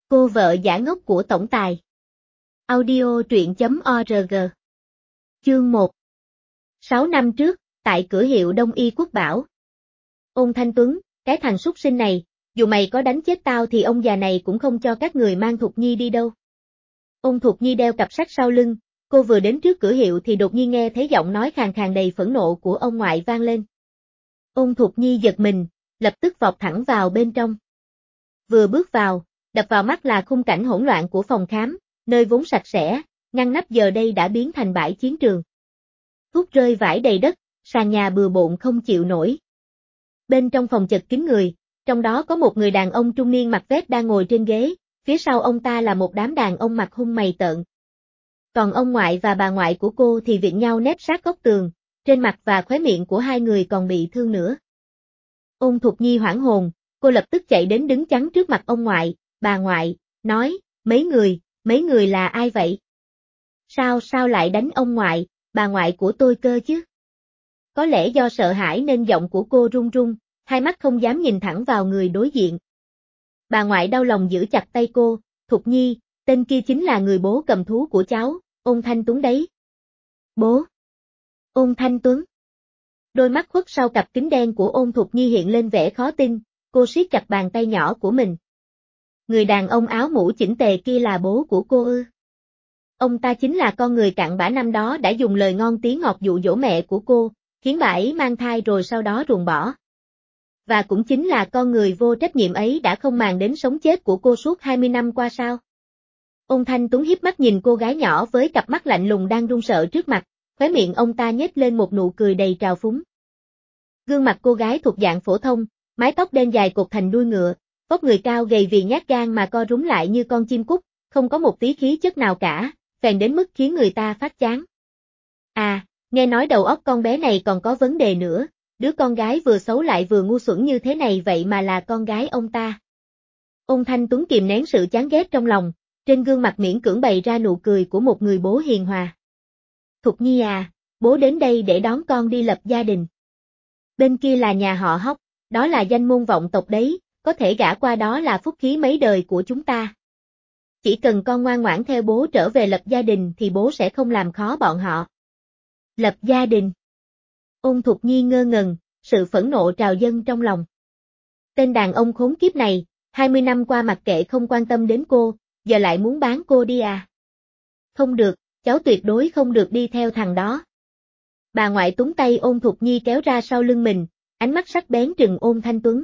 Cô vợ giả ngốc của tổng tài. Audio truyện.org. Chương 1. 6 năm trước, tại cửa hiệu Đông Y Quốc Bảo. Ôn Thanh Tuấn, cái thằng súc sinh này, dù mày có đánh chết tao thì ông già này cũng không cho các người mang Thục Nhi đi đâu. Ôn Thục Nhi đeo cặp sách sau lưng, cô vừa đến trước cửa hiệu thì đột nhiên nghe thấy giọng nói khàn khàn đầy phẫn nộ của ông ngoại vang lên. Ôn Thục Nhi giật mình, lập tức vọt thẳng vào bên trong. Vừa bước vào, đập vào mắt là khung cảnh hỗn loạn của phòng khám, nơi vốn sạch sẽ, ngăn nắp giờ đây đã biến thành bãi chiến trường. Thuốc rơi vãi đầy đất, sàn nhà bừa bộn không chịu nổi. Bên trong phòng chật kín người, trong đó có một người đàn ông trung niên mặc vest đang ngồi trên ghế, phía sau ông ta là một đám đàn ông mặt hung mày tợn. Còn ông ngoại và bà ngoại của cô thì viện nhau nép sát góc tường, trên mặt và khóe miệng của hai người còn bị thương nữa. Ôn Thục Nhi hoảng hồn, cô lập tức chạy đến đứng chắn trước mặt ông ngoại, bà ngoại, nói, mấy người là ai vậy? Sao lại đánh ông ngoại, bà ngoại của tôi cơ chứ? Có lẽ do sợ hãi nên giọng của cô run run, hai mắt không dám nhìn thẳng vào người đối diện. Bà ngoại đau lòng giữ chặt tay cô, Thục Nhi, tên kia chính là người bố cầm thú của cháu, Ôn Thanh Tuấn đấy. Bố? Ôn Thanh Tuấn? Đôi mắt khuất sau cặp kính đen của Ôn Thục Nhi hiện lên vẻ khó tin, cô siết chặt bàn tay nhỏ của mình. Người đàn ông áo mũ chỉnh tề kia là bố của cô ư? Ông ta chính là con người cặn bã năm đó đã dùng lời ngon tiếng ngọt dụ dỗ mẹ của cô, khiến bà ấy mang thai rồi sau đó ruồng bỏ. Và cũng chính là con người vô trách nhiệm ấy đã không màng đến sống chết của cô suốt 20 năm qua sao? Ôn Thanh Tuấn híp mắt nhìn cô gái nhỏ với cặp mắt lạnh lùng đang run sợ trước mặt, khóe miệng ông ta nhếch lên một nụ cười đầy trào phúng. Gương mặt cô gái thuộc dạng phổ thông, mái tóc đen dài cột thành đuôi ngựa, vóc người cao gầy vì nhát gan mà co rúm lại như con chim cút, không có một tí khí chất nào cả, phèn đến mức khiến người ta phát chán. À, nghe nói đầu óc con bé này còn có vấn đề nữa, đứa con gái vừa xấu lại vừa ngu xuẩn như thế này vậy mà là con gái ông ta. Ôn Thanh Tuấn kìm nén sự chán ghét trong lòng, trên gương mặt miễn cưỡng bày ra nụ cười của một người bố hiền hòa. Thục Nhi à, bố đến đây để đón con đi lập gia đình. Bên kia là nhà họ Hóc, đó là danh môn vọng tộc đấy, có thể gả qua đó là phúc khí mấy đời của chúng ta. Chỉ cần con ngoan ngoãn theo bố trở về lập gia đình thì bố sẽ không làm khó bọn họ. Lập gia đình. Ôn Thục Nhi ngơ ngẩn, sự phẫn nộ trào dâng trong lòng. Tên đàn ông khốn kiếp này, 20 năm qua mặc kệ không quan tâm đến cô, giờ lại muốn bán cô đi à? Không được, cháu tuyệt đối không được đi theo thằng đó. Bà ngoại túm tay Ôn Thục Nhi kéo ra sau lưng mình, ánh mắt sắc bén trừng Ôn Thanh Tuấn.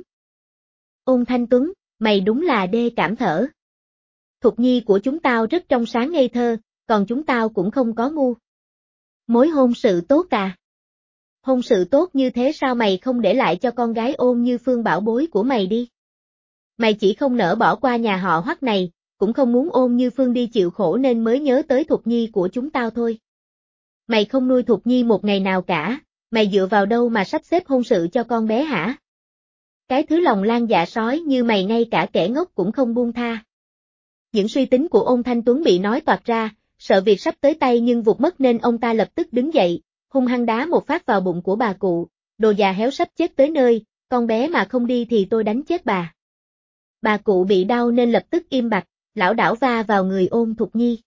Ôn Thanh Tuấn, mày đúng là đê cảm thở. Thục Nhi của chúng tao rất trong sáng ngây thơ, còn chúng tao cũng không có ngu. Mối hôn sự tốt à? Hôn sự tốt như thế sao mày không để lại cho con gái Ôn Như Phương bảo bối của mày đi? Mày chỉ không nỡ bỏ qua nhà họ Hoắc này, cũng không muốn Ôn Như Phương đi chịu khổ nên mới nhớ tới Thục Nhi của chúng tao thôi. Mày không nuôi Thục Nhi một ngày nào cả, mày dựa vào đâu mà sắp xếp hôn sự cho con bé hả? Cái thứ lòng lan dạ sói như mày ngay cả kẻ ngốc cũng không buông tha. Những suy tính của Ôn Thanh Tuấn bị nói toạc ra, sợ việc sắp tới tay nhưng vụt mất nên ông ta lập tức đứng dậy, hung hăng đá một phát vào bụng của bà cụ, đồ già héo sắp chết tới nơi, con bé mà không đi thì tôi đánh chết bà. Bà cụ bị đau nên lập tức im bặt, lảo đảo va vào người Ôn Thục Nhi.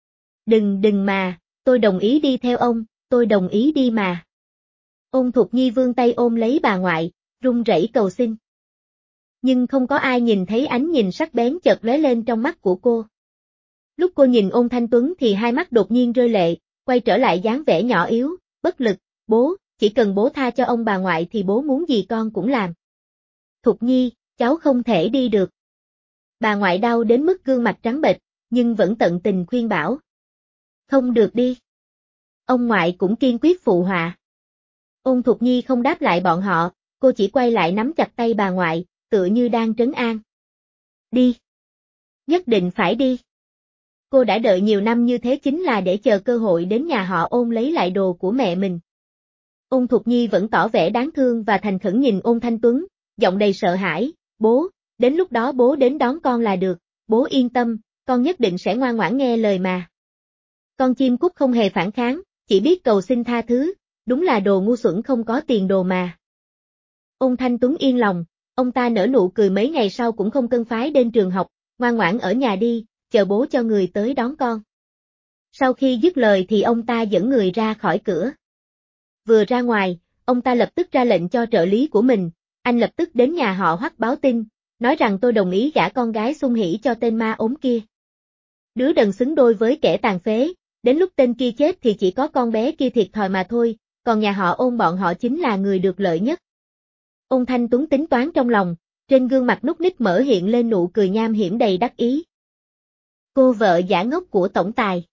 Đừng mà, tôi đồng ý đi theo ông, tôi đồng ý đi mà. Ôn Thục Nhi vươn tay ôm lấy bà ngoại, run rẩy cầu xin. Nhưng không có ai nhìn thấy ánh nhìn sắc bén chợt lóe lên trong mắt của cô. Lúc cô nhìn Ôn Thanh Tuấn thì hai mắt đột nhiên rơi lệ, quay trở lại dáng vẻ nhỏ yếu, bất lực, bố, chỉ cần bố tha cho ông bà ngoại thì bố muốn gì con cũng làm. Thục Nhi, cháu không thể đi được. Bà ngoại đau đến mức gương mặt trắng bệch, nhưng vẫn tận tình khuyên bảo. Không được đi. Ông ngoại cũng kiên quyết phụ họa. Ôn Thục Nhi không đáp lại bọn họ, cô chỉ quay lại nắm chặt tay bà ngoại, tựa như đang trấn an. Đi. Nhất định phải đi. Cô đã đợi nhiều năm như thế chính là để chờ cơ hội đến nhà họ Ôn lấy lại đồ của mẹ mình. Ôn Thục Nhi vẫn tỏ vẻ đáng thương và thành khẩn nhìn Ôn Thanh Tuấn, giọng đầy sợ hãi, bố, đến lúc đó bố đến đón con là được, bố yên tâm, con nhất định sẽ ngoan ngoãn nghe lời mà. Con chim cút không hề phản kháng, chỉ biết cầu xin tha thứ, đúng là đồ ngu xuẩn không có tiền đồ mà. Ôn Thanh Tuấn yên lòng, ông ta nở nụ cười mấy ngày sau cũng không cân phái đến trường học, ngoan ngoãn ở nhà đi, chờ bố cho người tới đón con. Sau khi dứt lời thì ông ta dẫn người ra khỏi cửa. Vừa ra ngoài, ông ta lập tức ra lệnh cho trợ lý của mình, anh lập tức đến nhà họ Hoắc báo tin, nói rằng tôi đồng ý gả con gái Xung Hỷ cho tên ma ốm kia. Đứa đần xứng đôi với kẻ tàn phế, đến lúc tên kia chết thì chỉ có con bé kia thiệt thòi mà thôi, còn nhà họ Ôn bọn họ chính là người được lợi nhất. Ôn Thanh Tuấn tính toán trong lòng, trên gương mặt nút ních mở hiện lên nụ cười nham hiểm đầy đắc ý. Cô vợ giả ngốc của tổng tài.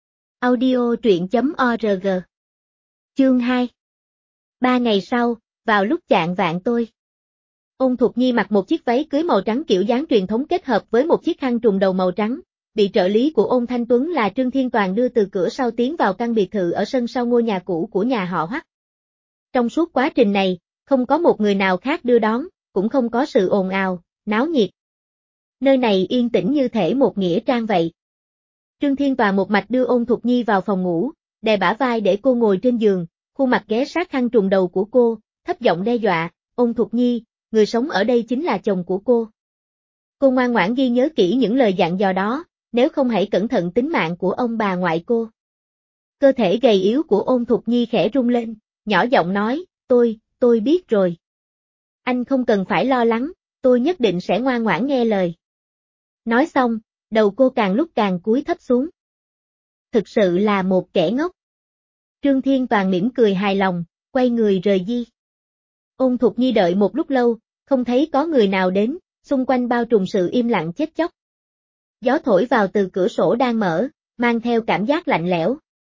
Audio truyện.org. Chương 2. 3 ngày sau, vào lúc chạng vạng tôi. Ôn Thục Nhi mặc một chiếc váy cưới màu trắng kiểu dáng truyền thống kết hợp với một chiếc khăn trùm đầu màu trắng, bị trợ lý của Ôn Thanh Tuấn là Trương Thiên Toàn đưa từ cửa sau tiến vào căn biệt thự ở sân sau ngôi nhà cũ của nhà họ Hoắc. Trong suốt quá trình này, không có một người nào khác đưa đón, cũng không có sự ồn ào, náo nhiệt. Nơi này yên tĩnh như thể một nghĩa trang vậy. Trương Thiên Toàn một mạch đưa Ôn Thục Nhi vào phòng ngủ, đè bả vai để cô ngồi trên giường, khuôn mặt ghé sát khăn trùm đầu của cô, thấp giọng đe dọa, Ôn Thục Nhi, người sống ở đây chính là chồng của cô. Cô ngoan ngoãn ghi nhớ kỹ những lời dặn dò đó, nếu không hãy cẩn thận tính mạng của ông bà ngoại cô. Cơ thể gầy yếu của Ôn Thục Nhi khẽ rung lên, nhỏ giọng nói, tôi biết rồi. Anh không cần phải lo lắng, tôi nhất định sẽ ngoan ngoãn nghe lời. Nói xong, đầu cô càng lúc càng cúi thấp xuống. Thực sự là một kẻ ngốc. Trương Thiên Toàn mỉm cười hài lòng, quay người rời đi. Ôn Thục Nhi đợi một lúc lâu, không thấy có người nào đến, xung quanh bao trùm sự im lặng chết chóc. Gió thổi vào từ cửa sổ đang mở, mang theo cảm giác lạnh lẽo.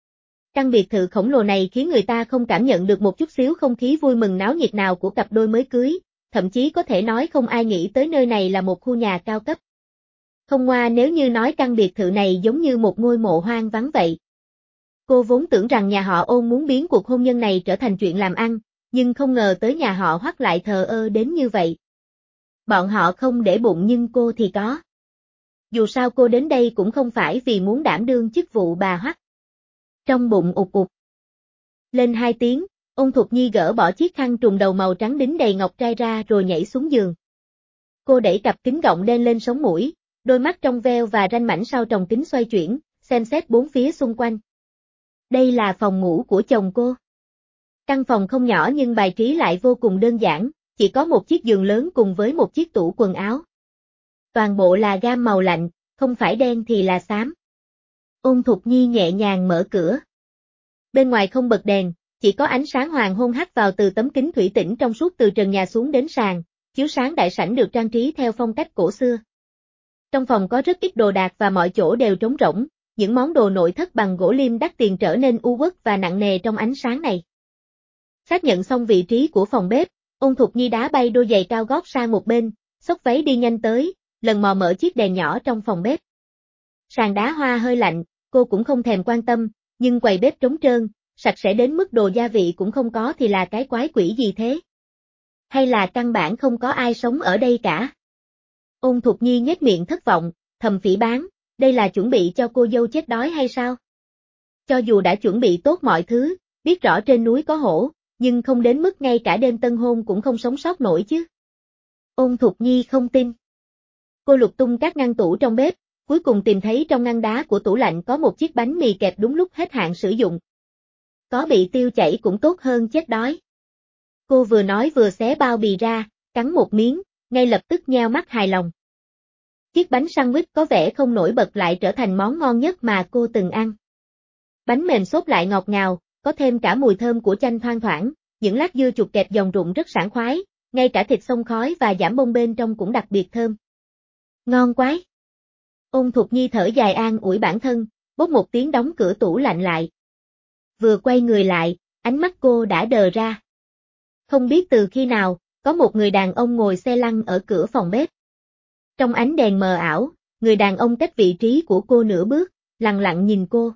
Căn biệt thự khổng lồ này khiến người ta không cảm nhận được một chút xíu không khí vui mừng náo nhiệt nào của cặp đôi mới cưới, thậm chí có thể nói không ai nghĩ tới nơi này là một khu nhà cao cấp. Không ngoa nếu như nói căn biệt thự này giống như một ngôi mộ hoang vắng vậy. Cô vốn tưởng rằng nhà họ Ôn muốn biến cuộc hôn nhân này trở thành chuyện làm ăn, nhưng không ngờ tới nhà họ Hoắc lại thờ ơ đến như vậy. Bọn họ không để bụng nhưng cô thì có. Dù sao cô đến đây cũng không phải vì muốn đảm đương chức vụ bà Hoắc. Trong bụng ụt ụt. Lên 2 tiếng, Ôn Thục Nhi gỡ bỏ chiếc khăn trùm đầu màu trắng đính đầy ngọc trai ra rồi nhảy xuống giường. Cô đẩy cặp kính gọng đen lên sống mũi, đôi mắt trong veo và ranh mảnh sau tròng kính xoay chuyển, xem xét bốn phía xung quanh. Đây là phòng ngủ của chồng cô. Căn phòng không nhỏ nhưng bài trí lại vô cùng đơn giản, chỉ có một chiếc giường lớn cùng với một chiếc tủ quần áo. Toàn bộ là gam màu lạnh, không phải đen thì là xám. Ôn Thục Nhi nhẹ nhàng mở cửa. Bên ngoài không bật đèn, chỉ có ánh sáng hoàng hôn hắt vào từ tấm kính thủy tinh trong suốt từ trần nhà xuống đến sàn, chiếu sáng đại sảnh được trang trí theo phong cách cổ xưa. Trong phòng có rất ít đồ đạc và mọi chỗ đều trống rỗng, những món đồ nội thất bằng gỗ lim đắt tiền trở nên u uất và nặng nề trong ánh sáng này. Xác nhận xong vị trí của phòng bếp, Ôn Thục Nhi đá bay đôi giày cao gót sang một bên, xốc váy đi nhanh tới, lần mò mở chiếc đèn nhỏ trong phòng bếp. Sàn đá hoa hơi lạnh, cô cũng không thèm quan tâm, nhưng quầy bếp trống trơn, sạch sẽ đến mức đồ gia vị cũng không có thì là cái quái quỷ gì thế? Hay là căn bản không có ai sống ở đây cả? Ôn Thục Nhi nhếch miệng thất vọng, thầm phỉ báng, đây là chuẩn bị cho cô dâu chết đói hay sao? Cho dù đã chuẩn bị tốt mọi thứ, biết rõ trên núi có hổ, nhưng không đến mức ngay cả đêm tân hôn cũng không sống sót nổi chứ. Ôn Thục Nhi không tin. Cô lục tung các ngăn tủ trong bếp, cuối cùng tìm thấy trong ngăn đá của tủ lạnh có một chiếc bánh mì kẹp đúng lúc hết hạn sử dụng. Có bị tiêu chảy cũng tốt hơn chết đói. Cô vừa nói vừa xé bao bì ra, cắn một miếng, ngay lập tức nheo mắt hài lòng. Chiếc bánh sandwich có vẻ không nổi bật lại trở thành món ngon nhất mà cô từng ăn. Bánh mềm xốp lại ngọt ngào, có thêm cả mùi thơm của chanh thoang thoảng, những lát dưa chuột kẹp giòn rụng rất sảng khoái, ngay cả thịt xông khói và giảm bông bên trong cũng đặc biệt thơm. Ngon quái! Ôn Thục Nhi thở dài an ủi bản thân, bốp một tiếng đóng cửa tủ lạnh lại. Vừa quay người lại, ánh mắt cô đã đờ ra. Không biết từ khi nào, có một người đàn ông ngồi xe lăn ở cửa phòng bếp. Trong ánh đèn mờ ảo, người đàn ông cách vị trí của cô nửa bước, lặng lặng nhìn cô.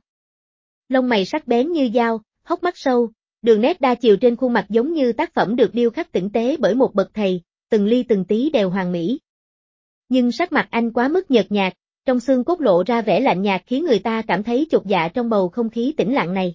Lông mày sắc bén như dao, hốc mắt sâu, đường nét đa chiều trên khuôn mặt giống như tác phẩm được điêu khắc tinh tế bởi một bậc thầy, từng ly từng tí đều hoàn mỹ. Nhưng sắc mặt anh quá mức nhợt nhạt, trong xương cốt lộ ra vẻ lạnh nhạt khiến người ta cảm thấy chột dạ trong bầu không khí tĩnh lặng này.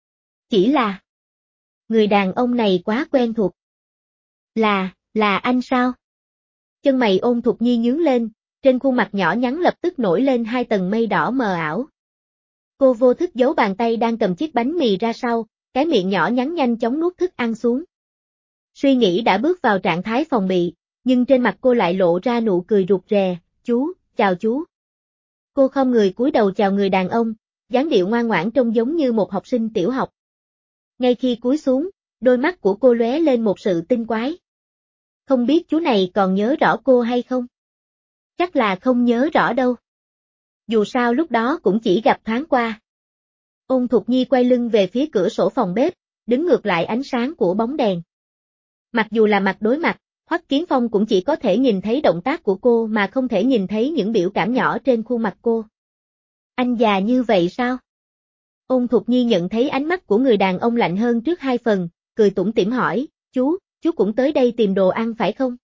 Chỉ là, người đàn ông này quá quen thuộc. Là anh sao? Chân mày Ôn Thục Nhi nhướng lên, trên khuôn mặt nhỏ nhắn lập tức nổi lên hai tầng mây đỏ mờ ảo. Cô vô thức giấu bàn tay đang cầm chiếc bánh mì ra sau, cái miệng nhỏ nhắn nhanh chóng nuốt thức ăn xuống. Suy nghĩ đã bước vào trạng thái phòng bị, nhưng trên mặt cô lại lộ ra nụ cười rụt rè, chú, chào chú. Cô khom người cúi đầu chào người đàn ông, dáng điệu ngoan ngoãn trông giống như một học sinh tiểu học. Ngay khi cúi xuống, đôi mắt của cô lóe lên một sự tinh quái. Không biết chú này còn nhớ rõ cô hay không? Chắc là không nhớ rõ đâu. Dù sao lúc đó cũng chỉ gặp thoáng qua. Ôn Thục Nhi quay lưng về phía cửa sổ phòng bếp, đứng ngược lại ánh sáng của bóng đèn. Mặc dù là mặt đối mặt, Hoắc Kiến Phong cũng chỉ có thể nhìn thấy động tác của cô mà không thể nhìn thấy những biểu cảm nhỏ trên khuôn mặt cô. Anh già như vậy sao? Ôn Thục Nhi nhận thấy ánh mắt của người đàn ông lạnh hơn trước hai phần, cười tủm tỉm hỏi, chú cũng tới đây tìm đồ ăn phải không?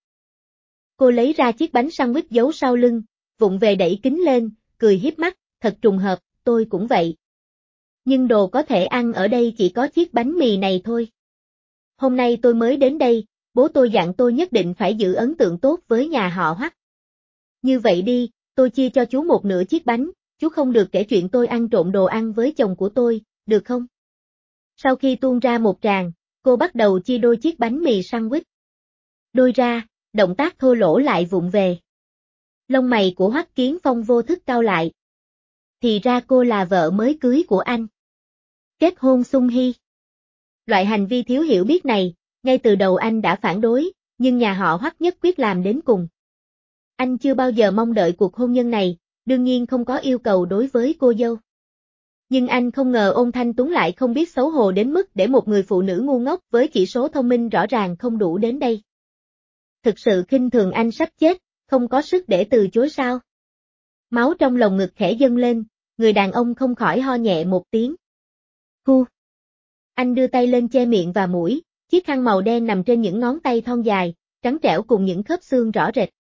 Cô lấy ra chiếc bánh sandwich giấu sau lưng, vụng về đẩy kính lên, cười hiếp mắt, thật trùng hợp, tôi cũng vậy. Nhưng đồ có thể ăn ở đây chỉ có chiếc bánh mì này thôi. Hôm nay tôi mới đến đây, bố tôi dặn tôi nhất định phải giữ ấn tượng tốt với nhà họ Hoắc. Như vậy đi, tôi chia cho chú một nửa chiếc bánh, chú không được kể chuyện tôi ăn trộm đồ ăn với chồng của tôi, được không? Sau khi tuôn ra một tràng, cô bắt đầu chia đôi chiếc bánh mì sandwich. Đôi ra, động tác thô lỗ lại vụng về. Lông mày của Hoắc Kiến Phong vô thức cau lại. Thì ra cô là vợ mới cưới của anh. Kết hôn xung hy. Loại hành vi thiếu hiểu biết này, ngay từ đầu anh đã phản đối, nhưng nhà họ Hoắc nhất quyết làm đến cùng. Anh chưa bao giờ mong đợi cuộc hôn nhân này, đương nhiên không có yêu cầu đối với cô dâu. Nhưng anh không ngờ Ôn Thanh Tuấn lại không biết xấu hổ đến mức để một người phụ nữ ngu ngốc với chỉ số thông minh rõ ràng không đủ đến đây. Thực sự khinh thường anh sắp chết, không có sức để từ chối sao. Máu trong lồng ngực khẽ dâng lên, người đàn ông không khỏi ho nhẹ một tiếng. Hu. Anh đưa tay lên che miệng và mũi, chiếc khăn màu đen nằm trên những ngón tay thon dài, trắng trẻo cùng những khớp xương rõ rệt.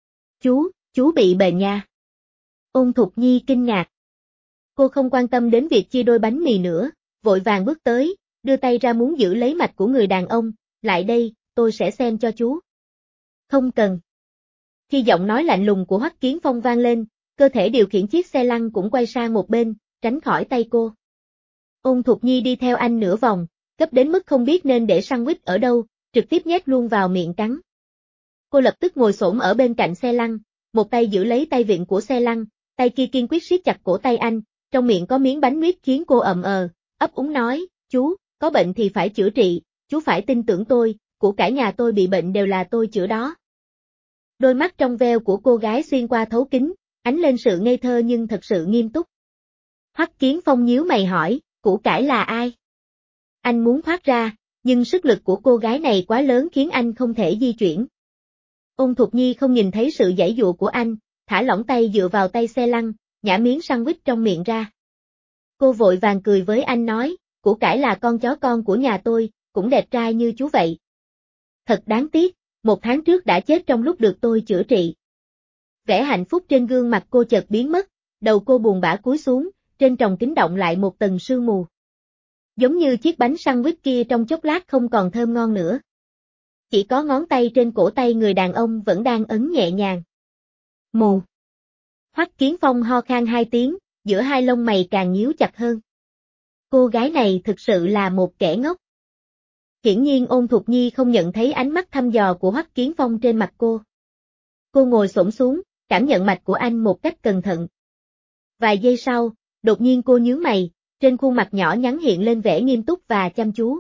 Chú bị bệnh nha. Ôn Thục Nhi kinh ngạc. Cô không quan tâm đến việc chia đôi bánh mì nữa, vội vàng bước tới, đưa tay ra muốn giữ lấy mạch của người đàn ông, lại đây, tôi sẽ xem cho chú. Không cần. Khi giọng nói lạnh lùng của Hoắc Kiến Phong vang lên, cơ thể điều khiển chiếc xe lăn cũng quay sang một bên, tránh khỏi tay cô. Ôn Thục Nhi đi theo anh nửa vòng, gấp đến mức không biết nên để sandwich ở đâu, trực tiếp nhét luôn vào miệng cắn. Cô lập tức ngồi xổm ở bên cạnh xe lăn, một tay giữ lấy tay vịn của xe lăn, tay kia kiên quyết siết chặt cổ tay anh, trong miệng có miếng bánh mít khiến cô ấp úng nói, chú, có bệnh thì phải chữa trị, chú phải tin tưởng tôi, của cả nhà tôi bị bệnh đều là tôi chữa đó. Đôi mắt trong veo của cô gái xuyên qua thấu kính, ánh lên sự ngây thơ nhưng thật sự nghiêm túc. Hoắc Kiến Phong nhíu mày hỏi, của cải là ai? Anh muốn thoát ra, nhưng sức lực của cô gái này quá lớn khiến anh không thể di chuyển. Ôn Thục Nhi không nhìn thấy sự giãy giụa của anh, thả lỏng tay dựa vào tay xe lăn, nhả miếng sandwich trong miệng ra. Cô vội vàng cười với anh nói, của cải là con chó con của nhà tôi, cũng đẹp trai như chú vậy. Thật đáng tiếc, 1 tháng trước đã chết trong lúc được tôi chữa trị. Vẻ hạnh phúc trên gương mặt cô chợt biến mất, đầu cô buồn bã cúi xuống, trên tròng kính động lại một tầng sương mù. Giống như chiếc bánh sandwich kia trong chốc lát không còn thơm ngon nữa. Chỉ có ngón tay trên cổ tay người đàn ông vẫn đang ấn nhẹ nhàng. Mù. Hoắc Kiến Phong ho khan 2 tiếng, giữa hai lông mày càng nhíu chặt hơn. Cô gái này thực sự là một kẻ ngốc. Hiển nhiên Ôn Thục Nhi không nhận thấy ánh mắt thăm dò của Hoắc Kiến Phong trên mặt cô. Cô ngồi xổm xuống, cảm nhận mạch của anh một cách cẩn thận. Vài giây sau, đột nhiên cô nhướng mày, trên khuôn mặt nhỏ nhắn hiện lên vẻ nghiêm túc và chăm chú.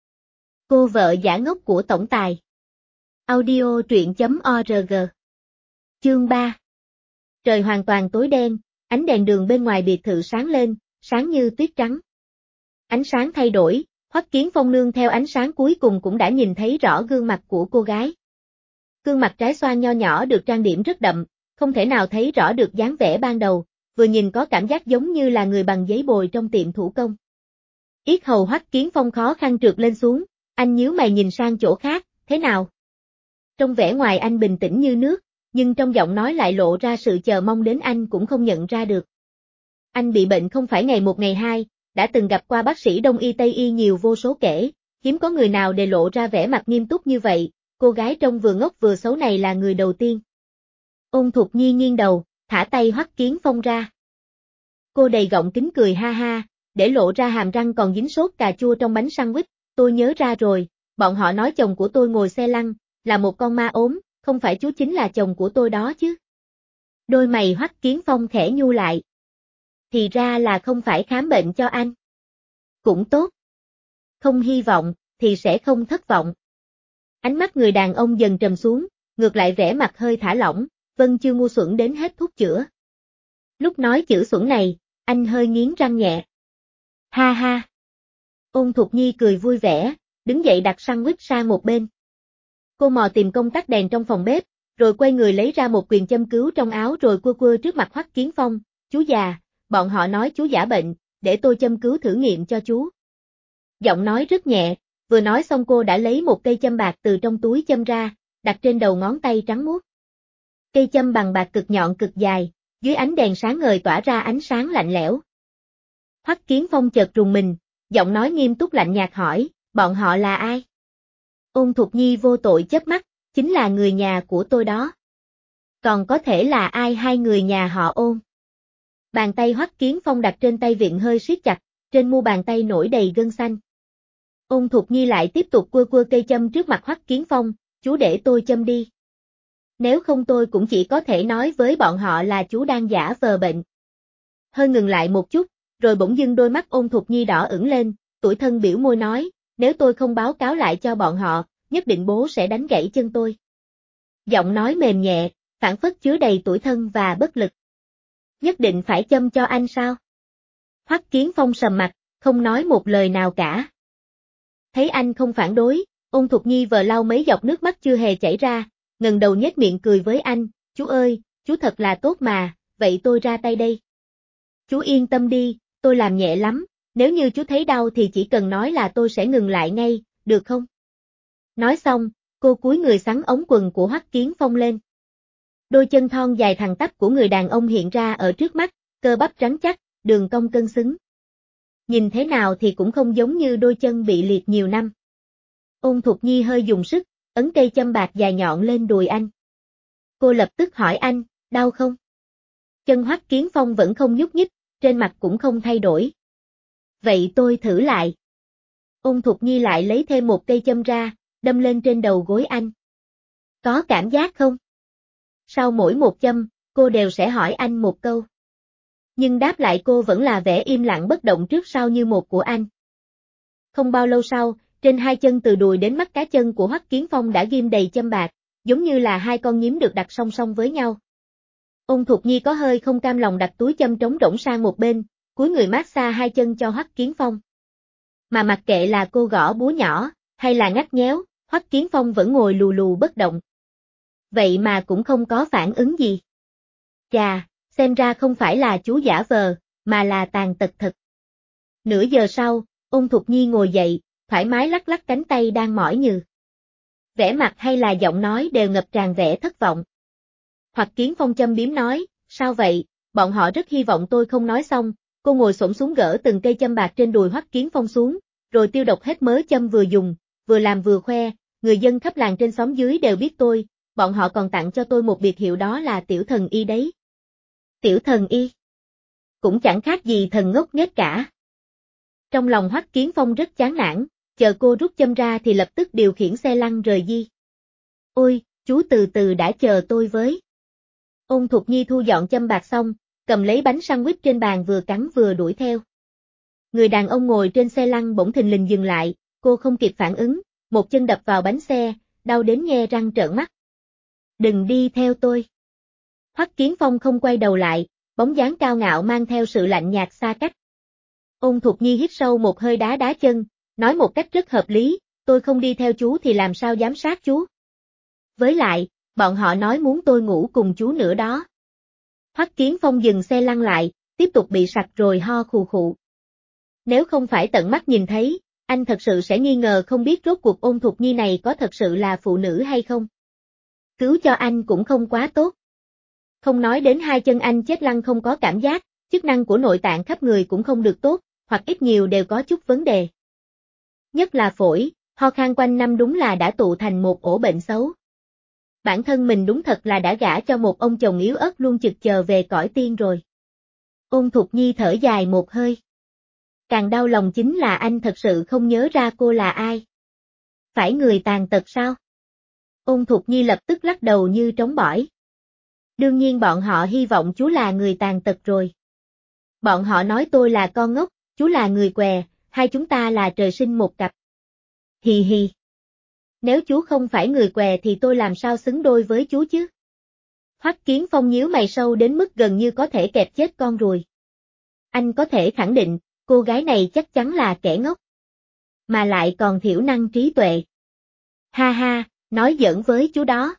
Cô vợ giả ngốc của tổng tài. Audio truyện.org. Chương 3. Trời hoàn toàn tối đen, ánh đèn đường bên ngoài biệt thự sáng lên, sáng như tuyết trắng. Ánh sáng thay đổi, Hoắc Kiến Phong nương theo ánh sáng cuối cùng cũng đã nhìn thấy rõ gương mặt của cô gái. Gương mặt trái xoan nho nhỏ được trang điểm rất đậm, không thể nào thấy rõ được dáng vẻ ban đầu, vừa nhìn có cảm giác giống như là người bằng giấy bồi trong tiệm thủ công. Yết hầu Hoắc Kiến Phong khó khăn trượt lên xuống, anh nhíu mày nhìn sang chỗ khác, thế nào? Trong vẻ ngoài anh bình tĩnh như nước, nhưng trong giọng nói lại lộ ra sự chờ mong đến anh cũng không nhận ra được. Anh bị bệnh không phải ngày một ngày hai, đã từng gặp qua bác sĩ Đông y Tây y nhiều vô số kể, hiếm có người nào để lộ ra vẻ mặt nghiêm túc như vậy, cô gái trông vừa ngốc vừa xấu này là người đầu tiên. Ôn Thục Nhi nghiêng đầu, thả tay Hoắc Kiến Phong ra. Cô đầy gọng kính cười ha ha, để lộ ra hàm răng còn dính sốt cà chua trong bánh sandwich. Tôi nhớ ra rồi, bọn họ nói chồng của tôi ngồi xe lăn, là một con ma ốm, không phải chú chính là chồng của tôi đó chứ. Đôi mày Hoắc Kiến Phong khẽ nhu lại. Thì ra là không phải khám bệnh cho anh. Cũng tốt. Không hy vọng, thì sẽ không thất vọng. Ánh mắt người đàn ông dần trầm xuống, ngược lại vẻ mặt hơi thả lỏng, Vân chưa ngu xuẩn đến hết thuốc chữa. Lúc nói chữ xuẩn này, anh hơi nghiến răng nhẹ. Ha ha. Ôn Thục Nhi cười vui vẻ, đứng dậy đặt sandwich sang một bên. Cô mò tìm công tắc đèn trong phòng bếp, rồi quay người lấy ra một quyền châm cứu trong áo rồi quơ quơ trước mặt Hoắc Kiến Phong. Chú già, bọn họ nói chú giả bệnh, để tôi châm cứu thử nghiệm cho chú. Giọng nói rất nhẹ, vừa nói xong cô đã lấy một cây châm bạc từ trong túi châm ra, đặt trên đầu ngón tay trắng muốt. Cây châm bằng bạc cực nhọn cực dài, dưới ánh đèn sáng ngời tỏa ra ánh sáng lạnh lẽo. Hoắc Kiến Phong chợt rùng mình, giọng nói nghiêm túc lạnh nhạt hỏi, bọn họ là ai? Ôn Thục Nhi vô tội chớp mắt, chính là người nhà của tôi đó. Còn có thể là ai hai người nhà họ Ôn? Bàn tay Hoắc Kiến Phong đặt trên tay vịn hơi siết chặt, trên mu bàn tay nổi đầy gân xanh. Ôn Thục Nhi lại tiếp tục quơ quơ cây châm trước mặt Hoắc Kiến Phong, chú để tôi châm đi. Nếu không tôi cũng chỉ có thể nói với bọn họ là chú đang giả vờ bệnh. Hơi ngừng lại một chút, rồi bỗng dưng đôi mắt Ôn Thục Nhi đỏ ửng lên, tủi thân biểu môi nói, nếu tôi không báo cáo lại cho bọn họ, nhất định bố sẽ đánh gãy chân tôi. Giọng nói mềm nhẹ, phảng phất chứa đầy tủi thân và bất lực. Nhất định phải châm cho anh sao? Hoắc Kiến Phong sầm mặt, không nói một lời nào cả. Thấy anh không phản đối, Ôn Thục Nhi vờ lau mấy giọt nước mắt chưa hề chảy ra, ngẩng đầu nhếch miệng cười với anh, chú ơi, chú thật là tốt mà, vậy tôi ra tay đây. Chú yên tâm đi, tôi làm nhẹ lắm, nếu như chú thấy đau thì chỉ cần nói là tôi sẽ ngừng lại ngay, được không? Nói xong, cô cúi người xắn ống quần của Hoắc Kiến Phong lên. Đôi chân thon dài thẳng tắp của người đàn ông hiện ra ở trước mắt, cơ bắp rắn chắc, đường cong cân xứng. Nhìn thế nào thì cũng không giống như đôi chân bị liệt nhiều năm. Ôn Thục Nhi hơi dùng sức, ấn cây châm bạc dài nhọn lên đùi anh. Cô lập tức hỏi anh, đau không? Chân Hoắc Kiến Phong vẫn không nhúc nhích, trên mặt cũng không thay đổi. Vậy tôi thử lại. Ôn Thục Nhi lại lấy thêm một cây châm ra, đâm lên trên đầu gối anh. Có cảm giác không? Sau mỗi một châm, cô đều sẽ hỏi anh một câu. Nhưng đáp lại cô vẫn là vẻ im lặng bất động trước sau như một của anh. Không bao lâu sau, trên hai chân từ đùi đến mắt cá chân của Hoắc Kiến Phong đã ghim đầy châm bạc, giống như là hai con nhím được đặt song song với nhau. Ôn Thục Nhi có hơi không cam lòng đặt túi châm trống rỗng sang một bên, cúi người mát xa hai chân cho Hoắc Kiến Phong. Mà mặc kệ là cô gõ búa nhỏ, hay là ngắt nhéo, Hoắc Kiến Phong vẫn ngồi lù lù bất động. Vậy mà cũng không có phản ứng gì. Chà, xem ra không phải là chú giả vờ, mà là tàn tật thật. Nửa giờ sau, Ôn Thục Nhi ngồi dậy, thoải mái lắc lắc cánh tay đang mỏi nhừ. Vẻ mặt hay là giọng nói đều ngập tràn vẻ thất vọng. Hoắc Kiến Phong châm biếm nói, sao vậy, bọn họ rất hy vọng tôi không nói xong, cô ngồi xổm xuống gỡ từng cây châm bạc trên đùi Hoắc Kiến Phong xuống, rồi tiêu độc hết mớ châm vừa dùng, vừa làm vừa khoe, người dân khắp làng trên xóm dưới đều biết tôi, bọn họ còn tặng cho tôi một biệt hiệu đó là Tiểu Thần Y đấy. Tiểu Thần Y? Cũng chẳng khác gì thần ngốc nghếch cả. Trong lòng Hoắc Kiến Phong rất chán nản, chờ cô rút châm ra thì lập tức điều khiển xe lăn rời đi. Ôi, chú từ từ đã chờ tôi với. Ôn Thục Nhi thu dọn châm bạc xong, cầm lấy bánh sandwich trên bàn vừa cắn vừa đuổi theo. Người đàn ông ngồi trên xe lăn bỗng thình lình dừng lại, cô không kịp phản ứng, một chân đập vào bánh xe, đau đến nhe răng trợn mắt. Đừng đi theo tôi. Hoắc Kiến Phong không quay đầu lại, bóng dáng cao ngạo mang theo sự lạnh nhạt xa cách. Ôn Thục Nhi hít sâu một hơi đá đá chân, nói một cách rất hợp lý, tôi không đi theo chú thì làm sao giám sát chú. Với lại, bọn họ nói muốn tôi ngủ cùng chú nữa đó. Hoắc Kiến Phong dừng xe lăn lại, tiếp tục bị sặc rồi ho khù khụ. Nếu không phải tận mắt nhìn thấy, anh thật sự sẽ nghi ngờ không biết rốt cuộc Ôn Thục Nhi này có thật sự là phụ nữ hay không. Cứu cho anh cũng không quá tốt. Không nói đến hai chân anh chết lăn không có cảm giác, chức năng của nội tạng khắp người cũng không được tốt, hoặc ít nhiều đều có chút vấn đề. Nhất là phổi, ho khan quanh năm đúng là đã tụ thành một ổ bệnh xấu. Bản thân mình đúng thật là đã gả cho một ông chồng yếu ớt luôn chực chờ về cõi tiên rồi. Ôn Thục Nhi thở dài một hơi. Càng đau lòng chính là anh thật sự không nhớ ra cô là ai. Phải người tàn tật sao? Ôn Thục Nhi lập tức lắc đầu như trống bỏi. Đương nhiên bọn họ hy vọng chú là người tàn tật rồi. Bọn họ nói tôi là con ngốc, chú là người què, hai chúng ta là trời sinh một cặp. Hì hì. Nếu chú không phải người què thì tôi làm sao xứng đôi với chú chứ? Hoắc Kiến Phong nhíu mày sâu đến mức gần như có thể kẹp chết con ruồi. Anh có thể khẳng định, cô gái này chắc chắn là kẻ ngốc. Mà lại còn thiểu năng trí tuệ. Ha ha, nói giỡn với chú đó.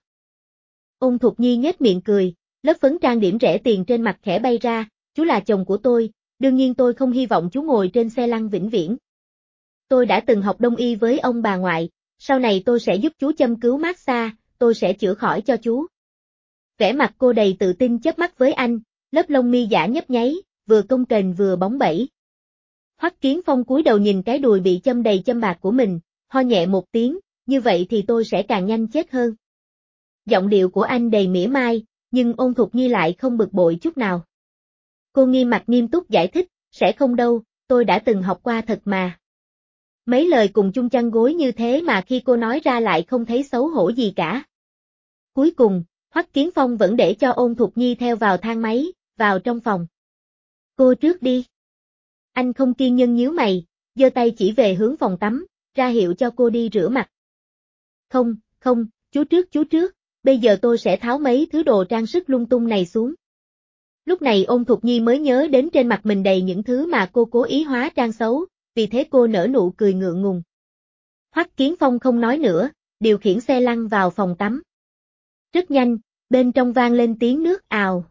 Ôn Thục Nhi nhếch miệng cười, lớp phấn trang điểm rẻ tiền trên mặt khẽ bay ra, chú là chồng của tôi, đương nhiên tôi không hy vọng chú ngồi trên xe lăn vĩnh viễn. Tôi đã từng học đông y với ông bà ngoại, sau này tôi sẽ giúp chú châm cứu massage, tôi sẽ chữa khỏi cho chú. Vẻ mặt cô đầy tự tin chớp mắt với anh, lớp lông mi giả nhấp nháy, vừa cong kềnh vừa bóng bẩy. Hoắc Kiến Phong cúi đầu nhìn cái đùi bị châm đầy châm bạc của mình, ho nhẹ một tiếng, như vậy thì tôi sẽ càng nhanh chết hơn. Giọng điệu của anh đầy mỉa mai, nhưng Ôn Thục Nhi lại không bực bội chút nào. Cô nghiêm mặt nghiêm túc giải thích, sẽ không đâu, tôi đã từng học qua thật mà. Mấy lời cùng chung chăn gối như thế mà khi cô nói ra lại không thấy xấu hổ gì cả. Cuối cùng, Hoắc Kiến Phong vẫn để cho Ôn Thục Nhi theo vào thang máy, vào trong phòng. Cô trước đi. Anh không kiên nhẫn nhíu mày, giơ tay chỉ về hướng phòng tắm, ra hiệu cho cô đi rửa mặt. Không, không, chú trước, bây giờ tôi sẽ tháo mấy thứ đồ trang sức lung tung này xuống. Lúc này Ôn Thục Nhi mới nhớ đến trên mặt mình đầy những thứ mà cô cố ý hóa trang xấu, vì thế cô nở nụ cười ngượng ngùng. Hoắc Kiến Phong không nói nữa, điều khiển xe lăn vào phòng tắm. Rất nhanh, bên trong vang lên tiếng nước ào.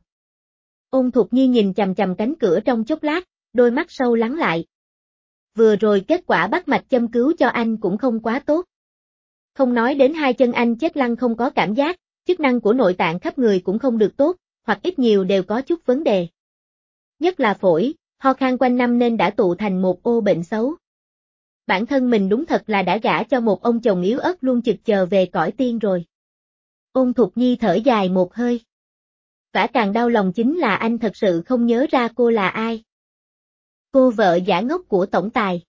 Ôn Thục Nhi nhìn chằm chằm cánh cửa trong chốc lát, đôi mắt sâu lắng lại. Vừa rồi kết quả bắt mạch châm cứu cho anh cũng không quá tốt. Không nói đến hai chân anh chết lăn không có cảm giác, chức năng của nội tạng khắp người cũng không được tốt, hoặc ít nhiều đều có chút vấn đề. Nhất là phổi, ho khan quanh năm nên đã tụ thành một ô bệnh xấu. Bản thân mình đúng thật là đã gả cho một ông chồng yếu ớt luôn chực chờ về cõi tiên rồi. Ôn Thục Nhi thở dài một hơi. Vả càng đau lòng chính là anh thật sự không nhớ ra cô là ai. Cô vợ giả ngốc của tổng tài.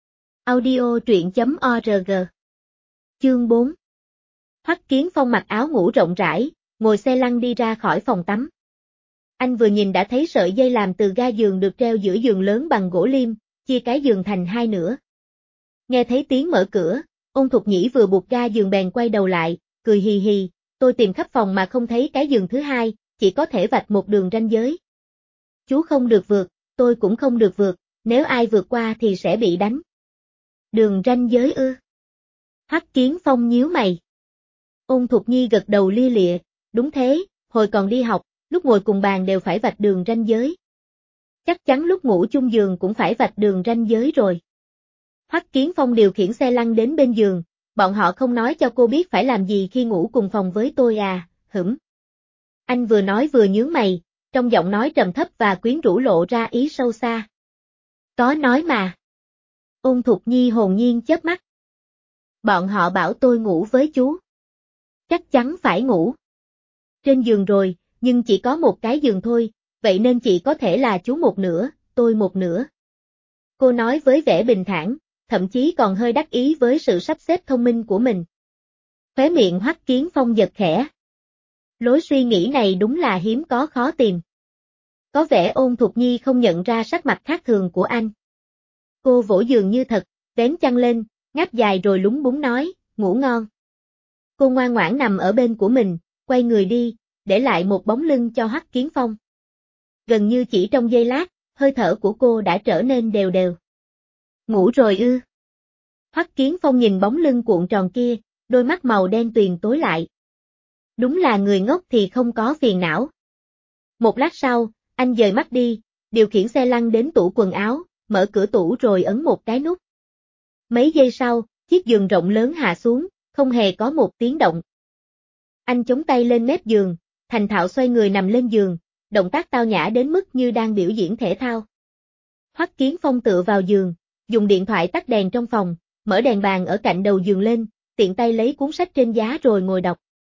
Audio truyện.org. Chương 4. Hoắc Kiến Phong mặc áo ngủ rộng rãi, ngồi xe lăn đi ra khỏi phòng tắm. Anh vừa nhìn đã thấy sợi dây làm từ ga giường được treo giữa giường lớn bằng gỗ liêm, chia cái giường thành hai nửa. Nghe thấy tiếng mở cửa, Ôn Thục Nhĩ vừa buộc ga giường bèn quay đầu lại, cười hì hì, tôi tìm khắp phòng mà không thấy cái giường thứ hai, chỉ có thể vạch một đường ranh giới. Chú không được vượt, tôi cũng không được vượt, nếu ai vượt qua thì sẽ bị đánh. Đường ranh giới ư? Hoắc Kiến Phong nhíu mày. Ôn Thục Nhi gật đầu lia lịa, đúng thế, hồi còn đi học, lúc ngồi cùng bàn đều phải vạch đường ranh giới. Chắc chắn lúc ngủ chung giường cũng phải vạch đường ranh giới rồi. Hoắc Kiến Phong điều khiển xe lăn đến bên giường, bọn họ không nói cho cô biết phải làm gì khi ngủ cùng phòng với tôi à, hửm. Anh vừa nói vừa nhướng mày, trong giọng nói trầm thấp và quyến rũ lộ ra ý sâu xa. Có nói mà. Ôn Thục Nhi hồn nhiên chớp mắt. Bọn họ bảo tôi ngủ với chú. Chắc chắn phải ngủ. Trên giường rồi, nhưng chỉ có một cái giường thôi, vậy nên chỉ có thể là chú một nửa, tôi một nửa. Cô nói với vẻ bình thản, thậm chí còn hơi đắc ý với sự sắp xếp thông minh của mình. Khóe miệng Hoắc Kiến Phong giật khẽ. Lối suy nghĩ này đúng là hiếm có khó tìm. Có vẻ Ôn Thục Nhi không nhận ra sắc mặt khác thường của anh. Cô vỗ giường như thật, vén chăn lên, ngáp dài rồi lúng búng nói, ngủ ngon. Cô ngoan ngoãn nằm ở bên của mình, quay người đi, để lại một bóng lưng cho Hoắc Kiến Phong. Gần như chỉ trong giây lát, hơi thở của cô đã trở nên đều đều. Ngủ rồi ư? Hoắc Kiến Phong nhìn bóng lưng cuộn tròn kia, đôi mắt màu đen tuyền tối lại. Đúng là người ngốc thì không có phiền não. Một lát sau, anh dời mắt đi, điều khiển xe lăn đến tủ quần áo, mở cửa tủ rồi ấn một cái nút. Mấy giây sau, chiếc giường rộng lớn hạ xuống, không hề có một tiếng động. Anh chống tay lên mép giường, thành thạo xoay người nằm lên giường, động tác tao nhã đến mức như đang biểu diễn thể thao. Hoắc Kiến Phong tựa vào giường, dùng điện thoại tắt đèn trong phòng, mở đèn bàn ở cạnh đầu giường lên, tiện tay lấy cuốn sách trên giá rồi ngồi đọc.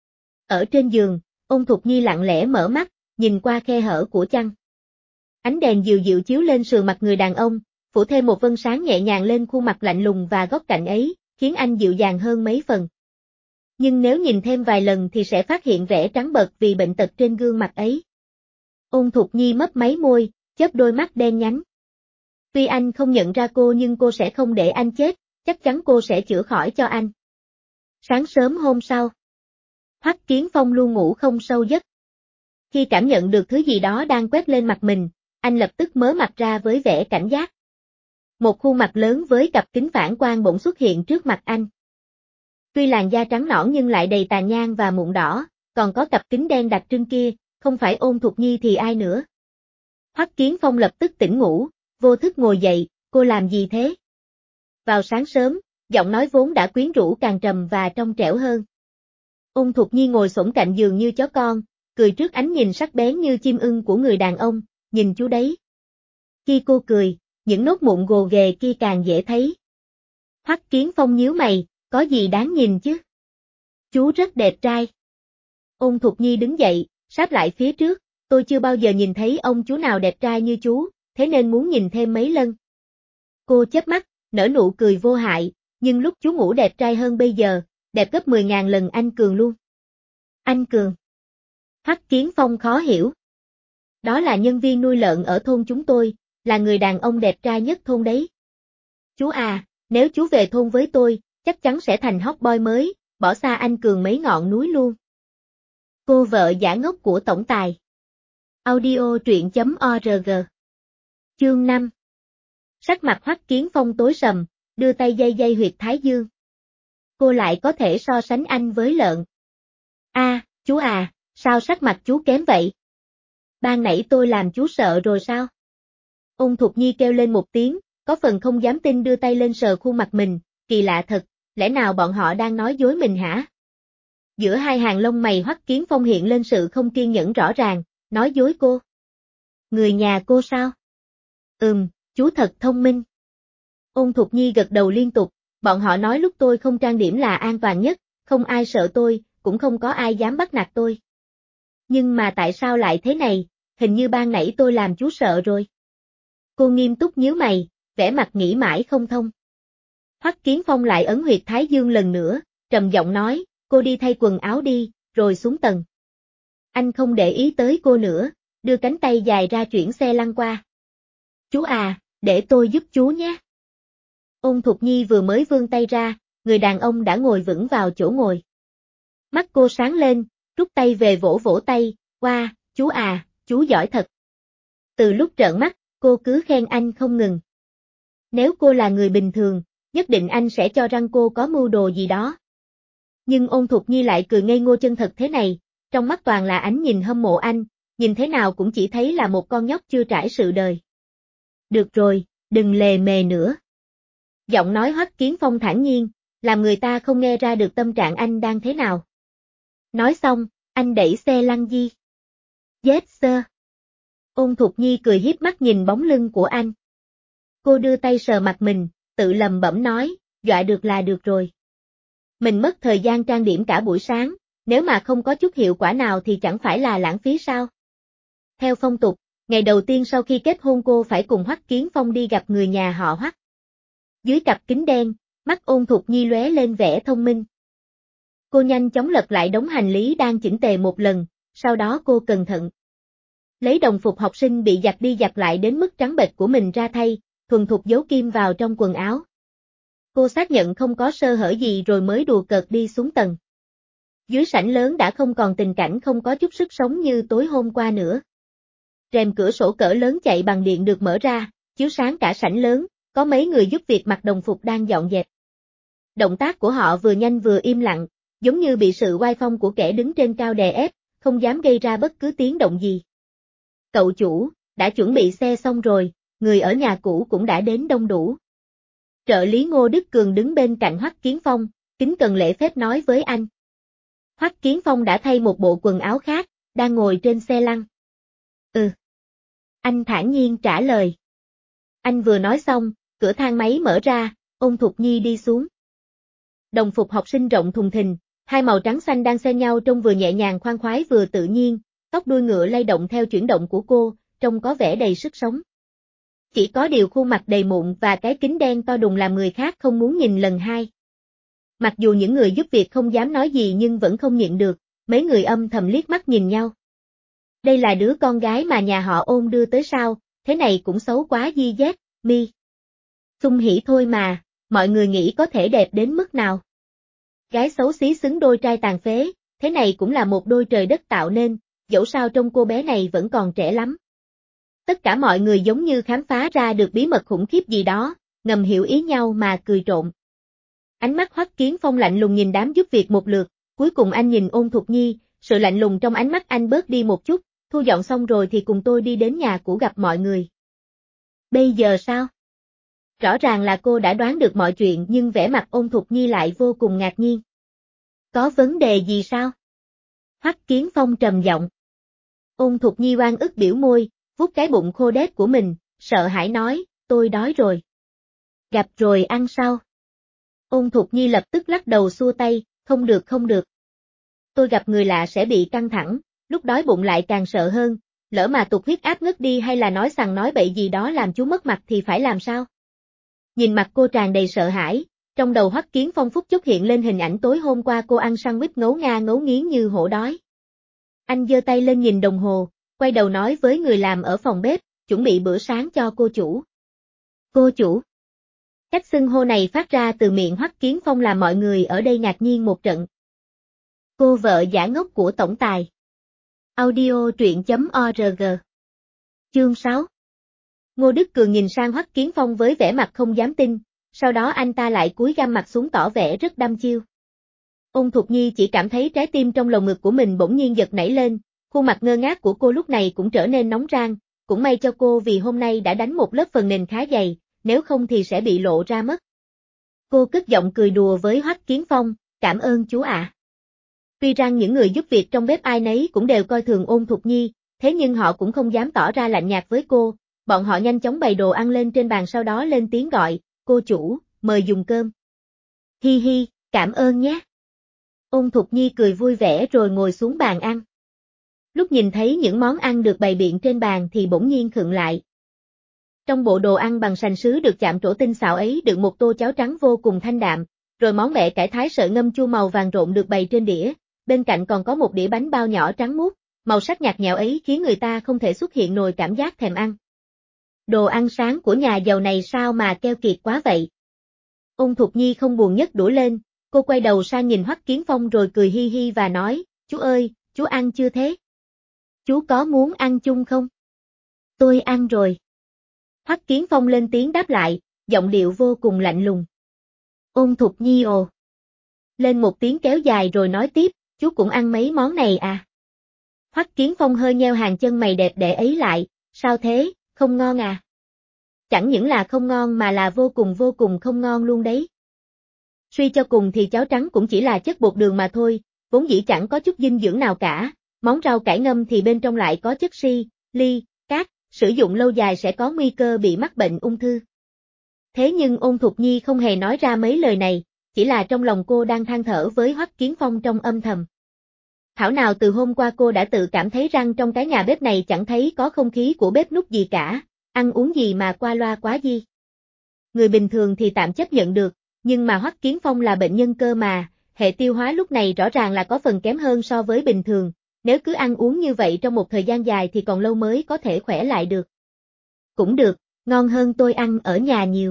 Ở trên giường, Ôn Thục Nhi lặng lẽ mở mắt, nhìn qua khe hở của chăn. Ánh đèn dịu dịu chiếu lên sườn mặt người đàn ông, phủ thêm một vân sáng nhẹ nhàng lên khuôn mặt lạnh lùng và góc cạnh ấy, khiến anh dịu dàng hơn mấy phần. Nhưng nếu nhìn thêm vài lần thì sẽ phát hiện vẻ trắng bệch vì bệnh tật trên gương mặt ấy. Ôn Thục Nhi mấp máy môi, chớp đôi mắt đen nhánh. Tuy anh không nhận ra cô nhưng cô sẽ không để anh chết, chắc chắn cô sẽ chữa khỏi cho anh. Sáng sớm hôm sau, Hoắc Kiến Phong luôn ngủ không sâu giấc. Khi cảm nhận được thứ gì đó đang quét lên mặt mình, anh lập tức mở mặt ra với vẻ cảnh giác. Một khuôn mặt lớn với cặp kính phản quang bỗng xuất hiện trước mặt anh. Tuy làn da trắng nõn nhưng lại đầy tàn nhang và mụn đỏ, còn có cặp kính đen đặc trưng kia, không phải Ôn Thục Nhi thì ai nữa. Hoắc Kiến Phong lập tức tỉnh ngủ, vô thức ngồi dậy, cô làm gì thế? Vào sáng sớm, giọng nói vốn đã quyến rũ càng trầm và trong trẻo hơn. Ôn Thục Nhi ngồi xổm cạnh giường như chó con, cười trước ánh nhìn sắc bén như chim ưng của người đàn ông, nhìn chú đấy. Khi cô cười, những nốt mụn gồ ghề kia càng dễ thấy. Hoắc Kiến Phong nhíu mày, có gì đáng nhìn chứ? Chú rất đẹp trai. Ôn Thục Nhi đứng dậy, sáp lại phía trước, tôi chưa bao giờ nhìn thấy ông chú nào đẹp trai như chú, thế nên muốn nhìn thêm mấy lần. Cô chớp mắt, nở nụ cười vô hại, nhưng lúc chú ngủ đẹp trai hơn bây giờ, đẹp gấp 10.000 lần anh Cường luôn. Anh Cường. Hoắc Kiến Phong khó hiểu. Đó là nhân viên nuôi lợn ở thôn chúng tôi, là người đàn ông đẹp trai nhất thôn đấy. Chú à, nếu chú về thôn với tôi, chắc chắn sẽ thành hot boy mới, bỏ xa anh Cường mấy ngọn núi luôn. Cô vợ giả ngốc của tổng tài. Audio truyện.org. Chương 5. Sắc mặt Hoắc Kiến Phong tối sầm, đưa tay dây dây huyệt thái dương. Cô lại có thể so sánh anh với lợn. Chú à, sao sắc mặt chú kém vậy? Ban nãy tôi làm chú sợ rồi sao? Ôn Thục Nhi kêu lên một tiếng, có phần không dám tin đưa tay lên sờ khuôn mặt mình, kỳ lạ thật, lẽ nào bọn họ đang nói dối mình hả? Giữa hai hàng lông mày Hoắc Kiến Phong hiện lên sự không kiên nhẫn rõ ràng, nói dối cô. Người nhà cô sao? Chú thật thông minh. Ôn Thục Nhi gật đầu liên tục, bọn họ nói lúc tôi không trang điểm là an toàn nhất, không ai sợ tôi, cũng không có ai dám bắt nạt tôi. Nhưng mà tại sao lại thế này, hình như ban nãy tôi làm chú sợ rồi. Cô nghiêm túc nhíu mày, vẻ mặt nghĩ mãi không thông. Hoắc Kiến Phong lại ấn huyệt thái dương lần nữa, trầm giọng nói, cô đi thay quần áo đi, rồi xuống tầng. Anh không để ý tới cô nữa, đưa cánh tay dài ra chuyển xe lăn qua. Chú à, để tôi giúp chú nhé. Ôn Thục Nhi vừa mới vươn tay ra, người đàn ông đã ngồi vững vào chỗ ngồi. Mắt cô sáng lên, rút tay về vỗ vỗ tay, wow, chú à, chú giỏi thật. Từ lúc trợn mắt, cô cứ khen anh không ngừng. Nếu cô là người bình thường, nhất định anh sẽ cho rằng cô có mưu đồ gì đó. Nhưng Ôn Thục Nhi lại cười ngây ngô chân thật thế này, trong mắt toàn là ánh nhìn hâm mộ anh, nhìn thế nào cũng chỉ thấy là một con nhóc chưa trải sự đời. Được rồi, đừng lề mề nữa. Giọng nói Hoắc Kiến Phong thản nhiên, làm người ta không nghe ra được tâm trạng anh đang thế nào. Nói xong, anh đẩy xe lăn di. Yes sir. Ôn Thục Nhi cười hiếp mắt nhìn bóng lưng của anh. Cô đưa tay sờ mặt mình, tự lầm bẩm nói, dọa được là được rồi. Mình mất thời gian trang điểm cả buổi sáng, nếu mà không có chút hiệu quả nào thì chẳng phải là lãng phí sao? Theo phong tục, ngày đầu tiên sau khi kết hôn cô phải cùng Hoắc Kiến Phong đi gặp người nhà họ Hoắc. Dưới cặp kính đen, mắt Ôn Thục Nhi lóe lên vẻ thông minh. Cô nhanh chóng lật lại đống hành lý đang chỉnh tề một lần, sau đó cô cẩn thận lấy đồng phục học sinh bị giặt đi giặt lại đến mức trắng bệch của mình ra thay, thuần thục giấu kim vào trong quần áo. Cô xác nhận không có sơ hở gì rồi mới đùa cợt đi xuống tầng. Dưới sảnh lớn đã không còn tình cảnh không có chút sức sống như tối hôm qua nữa. Rèm cửa sổ cỡ lớn chạy bằng điện được mở ra, chiếu sáng cả sảnh lớn, có mấy người giúp việc mặc đồng phục đang dọn dẹp. Động tác của họ vừa nhanh vừa im lặng, giống như bị sự oai phong của kẻ đứng trên cao đè ép, không dám gây ra bất cứ tiếng động gì. Cậu chủ, đã chuẩn bị xe xong rồi, người ở nhà cũ cũng đã đến đông đủ. Trợ lý Ngô Đức Cường đứng bên cạnh Hoắc Kiến Phong, kính cẩn lễ phép nói với anh. Hoắc Kiến Phong đã thay một bộ quần áo khác, đang ngồi trên xe lăn. Anh thản nhiên trả lời. Anh vừa nói xong, cửa thang máy mở ra, Ôn Thục Nhi đi xuống. Đồng phục học sinh rộng thùng thình, Hai màu trắng xanh đang xen nhau trông vừa nhẹ nhàng khoan khoái vừa tự nhiên, tóc đuôi ngựa lay động theo chuyển động của cô, trông có vẻ đầy sức sống. Chỉ có điều khuôn mặt đầy mụn và cái kính đen to đùng làm người khác không muốn nhìn lần hai. Mặc dù những người giúp việc không dám nói gì nhưng vẫn không nhịn được, mấy người âm thầm liếc mắt nhìn nhau. Đây là đứa con gái mà nhà họ Ôn đưa tới sao, thế này cũng xấu quá Di Z, Mi. Xung hỉ thôi mà, mọi người nghĩ có thể đẹp đến mức nào. Gái xấu xí xứng đôi trai tàn phế, thế này cũng là một đôi trời đất tạo nên, dẫu sao trông cô bé này vẫn còn trẻ lắm. Tất cả mọi người giống như khám phá ra được bí mật khủng khiếp gì đó, ngầm hiểu ý nhau mà cười trộn. Ánh mắt Hoắc Kiến Phong lạnh lùng nhìn đám giúp việc một lượt, cuối cùng anh nhìn Ôn Thục Nhi, sự lạnh lùng trong ánh mắt anh bớt đi một chút, thu dọn xong rồi thì cùng tôi đi đến nhà cũ gặp mọi người. Bây giờ sao? Rõ ràng là cô đã đoán được mọi chuyện nhưng vẻ mặt Ôn Thục Nhi lại vô cùng ngạc nhiên. Có vấn đề gì sao? Hoắc Kiến Phong trầm giọng. Ôn Thục Nhi oan ức biểu môi, vuốt cái bụng khô đét của mình, sợ hãi nói, tôi đói rồi. Gặp rồi ăn sau. Ôn Thục Nhi lập tức lắc đầu xua tay, không được không được. Tôi gặp người lạ sẽ bị căng thẳng, lúc đói bụng lại càng sợ hơn, lỡ mà tụt huyết áp ngất đi hay là nói xằng nói bậy gì đó làm chú mất mặt thì phải làm sao? Nhìn mặt cô tràn đầy sợ hãi, trong đầu Hoắc Kiến Phong phút chốc hiện lên hình ảnh tối hôm qua cô ăn sandwich ngấu nga ngấu nghiến như hổ đói. Anh giơ tay lên nhìn đồng hồ, quay đầu nói với người làm ở phòng bếp, chuẩn bị bữa sáng cho cô chủ. Cô chủ? Cách xưng hô này phát ra từ miệng Hoắc Kiến Phong làm mọi người ở đây ngạc nhiên một trận. Cô vợ giả ngốc của tổng tài. Audio truyện.org. Chương 6. Ngô Đức Cường nhìn sang Hoắc Kiến Phong với vẻ mặt không dám tin, sau đó anh ta lại cúi gằm mặt xuống tỏ vẻ rất đăm chiêu. Ôn Thục Nhi chỉ cảm thấy trái tim trong lồng ngực của mình bỗng nhiên giật nảy lên, khuôn mặt ngơ ngác của cô lúc này cũng trở nên nóng rang, cũng may cho cô vì hôm nay đã đánh một lớp phần nền khá dày, nếu không thì sẽ bị lộ ra mất. Cô cất giọng cười đùa với Hoắc Kiến Phong, cảm ơn chú ạ. Tuy rằng những người giúp việc trong bếp ai nấy cũng đều coi thường Ôn Thục Nhi, thế nhưng họ cũng không dám tỏ ra lạnh nhạt với cô, bọn họ nhanh chóng bày đồ ăn lên trên bàn sau đó lên tiếng gọi, cô chủ, mời dùng cơm. Hi hi, cảm ơn nhé. Ôn Thục Nhi cười vui vẻ rồi ngồi xuống bàn ăn. Lúc nhìn thấy những món ăn được bày biện trên bàn thì bỗng nhiên khựng lại. Trong bộ đồ ăn bằng sành sứ được chạm trổ tinh xảo ấy đựng một tô cháo trắng vô cùng thanh đạm, rồi món bẹ cải thái sợi ngâm chua màu vàng rộn được bày trên đĩa, bên cạnh còn có một đĩa bánh bao nhỏ trắng muốt, màu sắc nhạt nhẽo ấy khiến người ta không thể xuất hiện nổi cảm giác thèm ăn. Đồ ăn sáng của nhà giàu này sao mà keo kiệt quá vậy? Ôn Thục Nhi không buồn nhấc đũa lên, cô quay đầu sang nhìn Hoắc Kiến Phong rồi cười hi hi và nói, chú ơi, chú ăn chưa thế? Chú có muốn ăn chung không? Tôi ăn rồi. Hoắc Kiến Phong lên tiếng đáp lại, giọng điệu vô cùng lạnh lùng. Ôn Thục Nhi ồ. Lên một tiếng kéo dài rồi nói tiếp, chú cũng ăn mấy món này à? Hoắc Kiến Phong hơi nheo hàng chân mày đẹp đẽ ấy lại, sao thế, không ngon à? Chẳng những là không ngon mà là vô cùng không ngon luôn đấy. Suy cho cùng thì cháo trắng cũng chỉ là chất bột đường mà thôi, vốn dĩ chẳng có chút dinh dưỡng nào cả, món rau cải ngâm thì bên trong lại có chất ly, cát, sử dụng lâu dài sẽ có nguy cơ bị mắc bệnh ung thư. Thế nhưng Ôn Thục Nhi không hề nói ra mấy lời này, chỉ là trong lòng cô đang than thở với Hoắc Kiến Phong trong âm thầm. Thảo nào từ hôm qua cô đã tự cảm thấy rằng trong cái nhà bếp này chẳng thấy có không khí của bếp núc gì cả, ăn uống gì mà qua loa quá di. Người bình thường thì tạm chấp nhận được, nhưng mà Hoắc Kiến Phong là bệnh nhân cơ mà, hệ tiêu hóa lúc này rõ ràng là có phần kém hơn so với bình thường, nếu cứ ăn uống như vậy trong một thời gian dài thì còn lâu mới có thể khỏe lại được. Cũng được, ngon hơn tôi ăn ở nhà nhiều.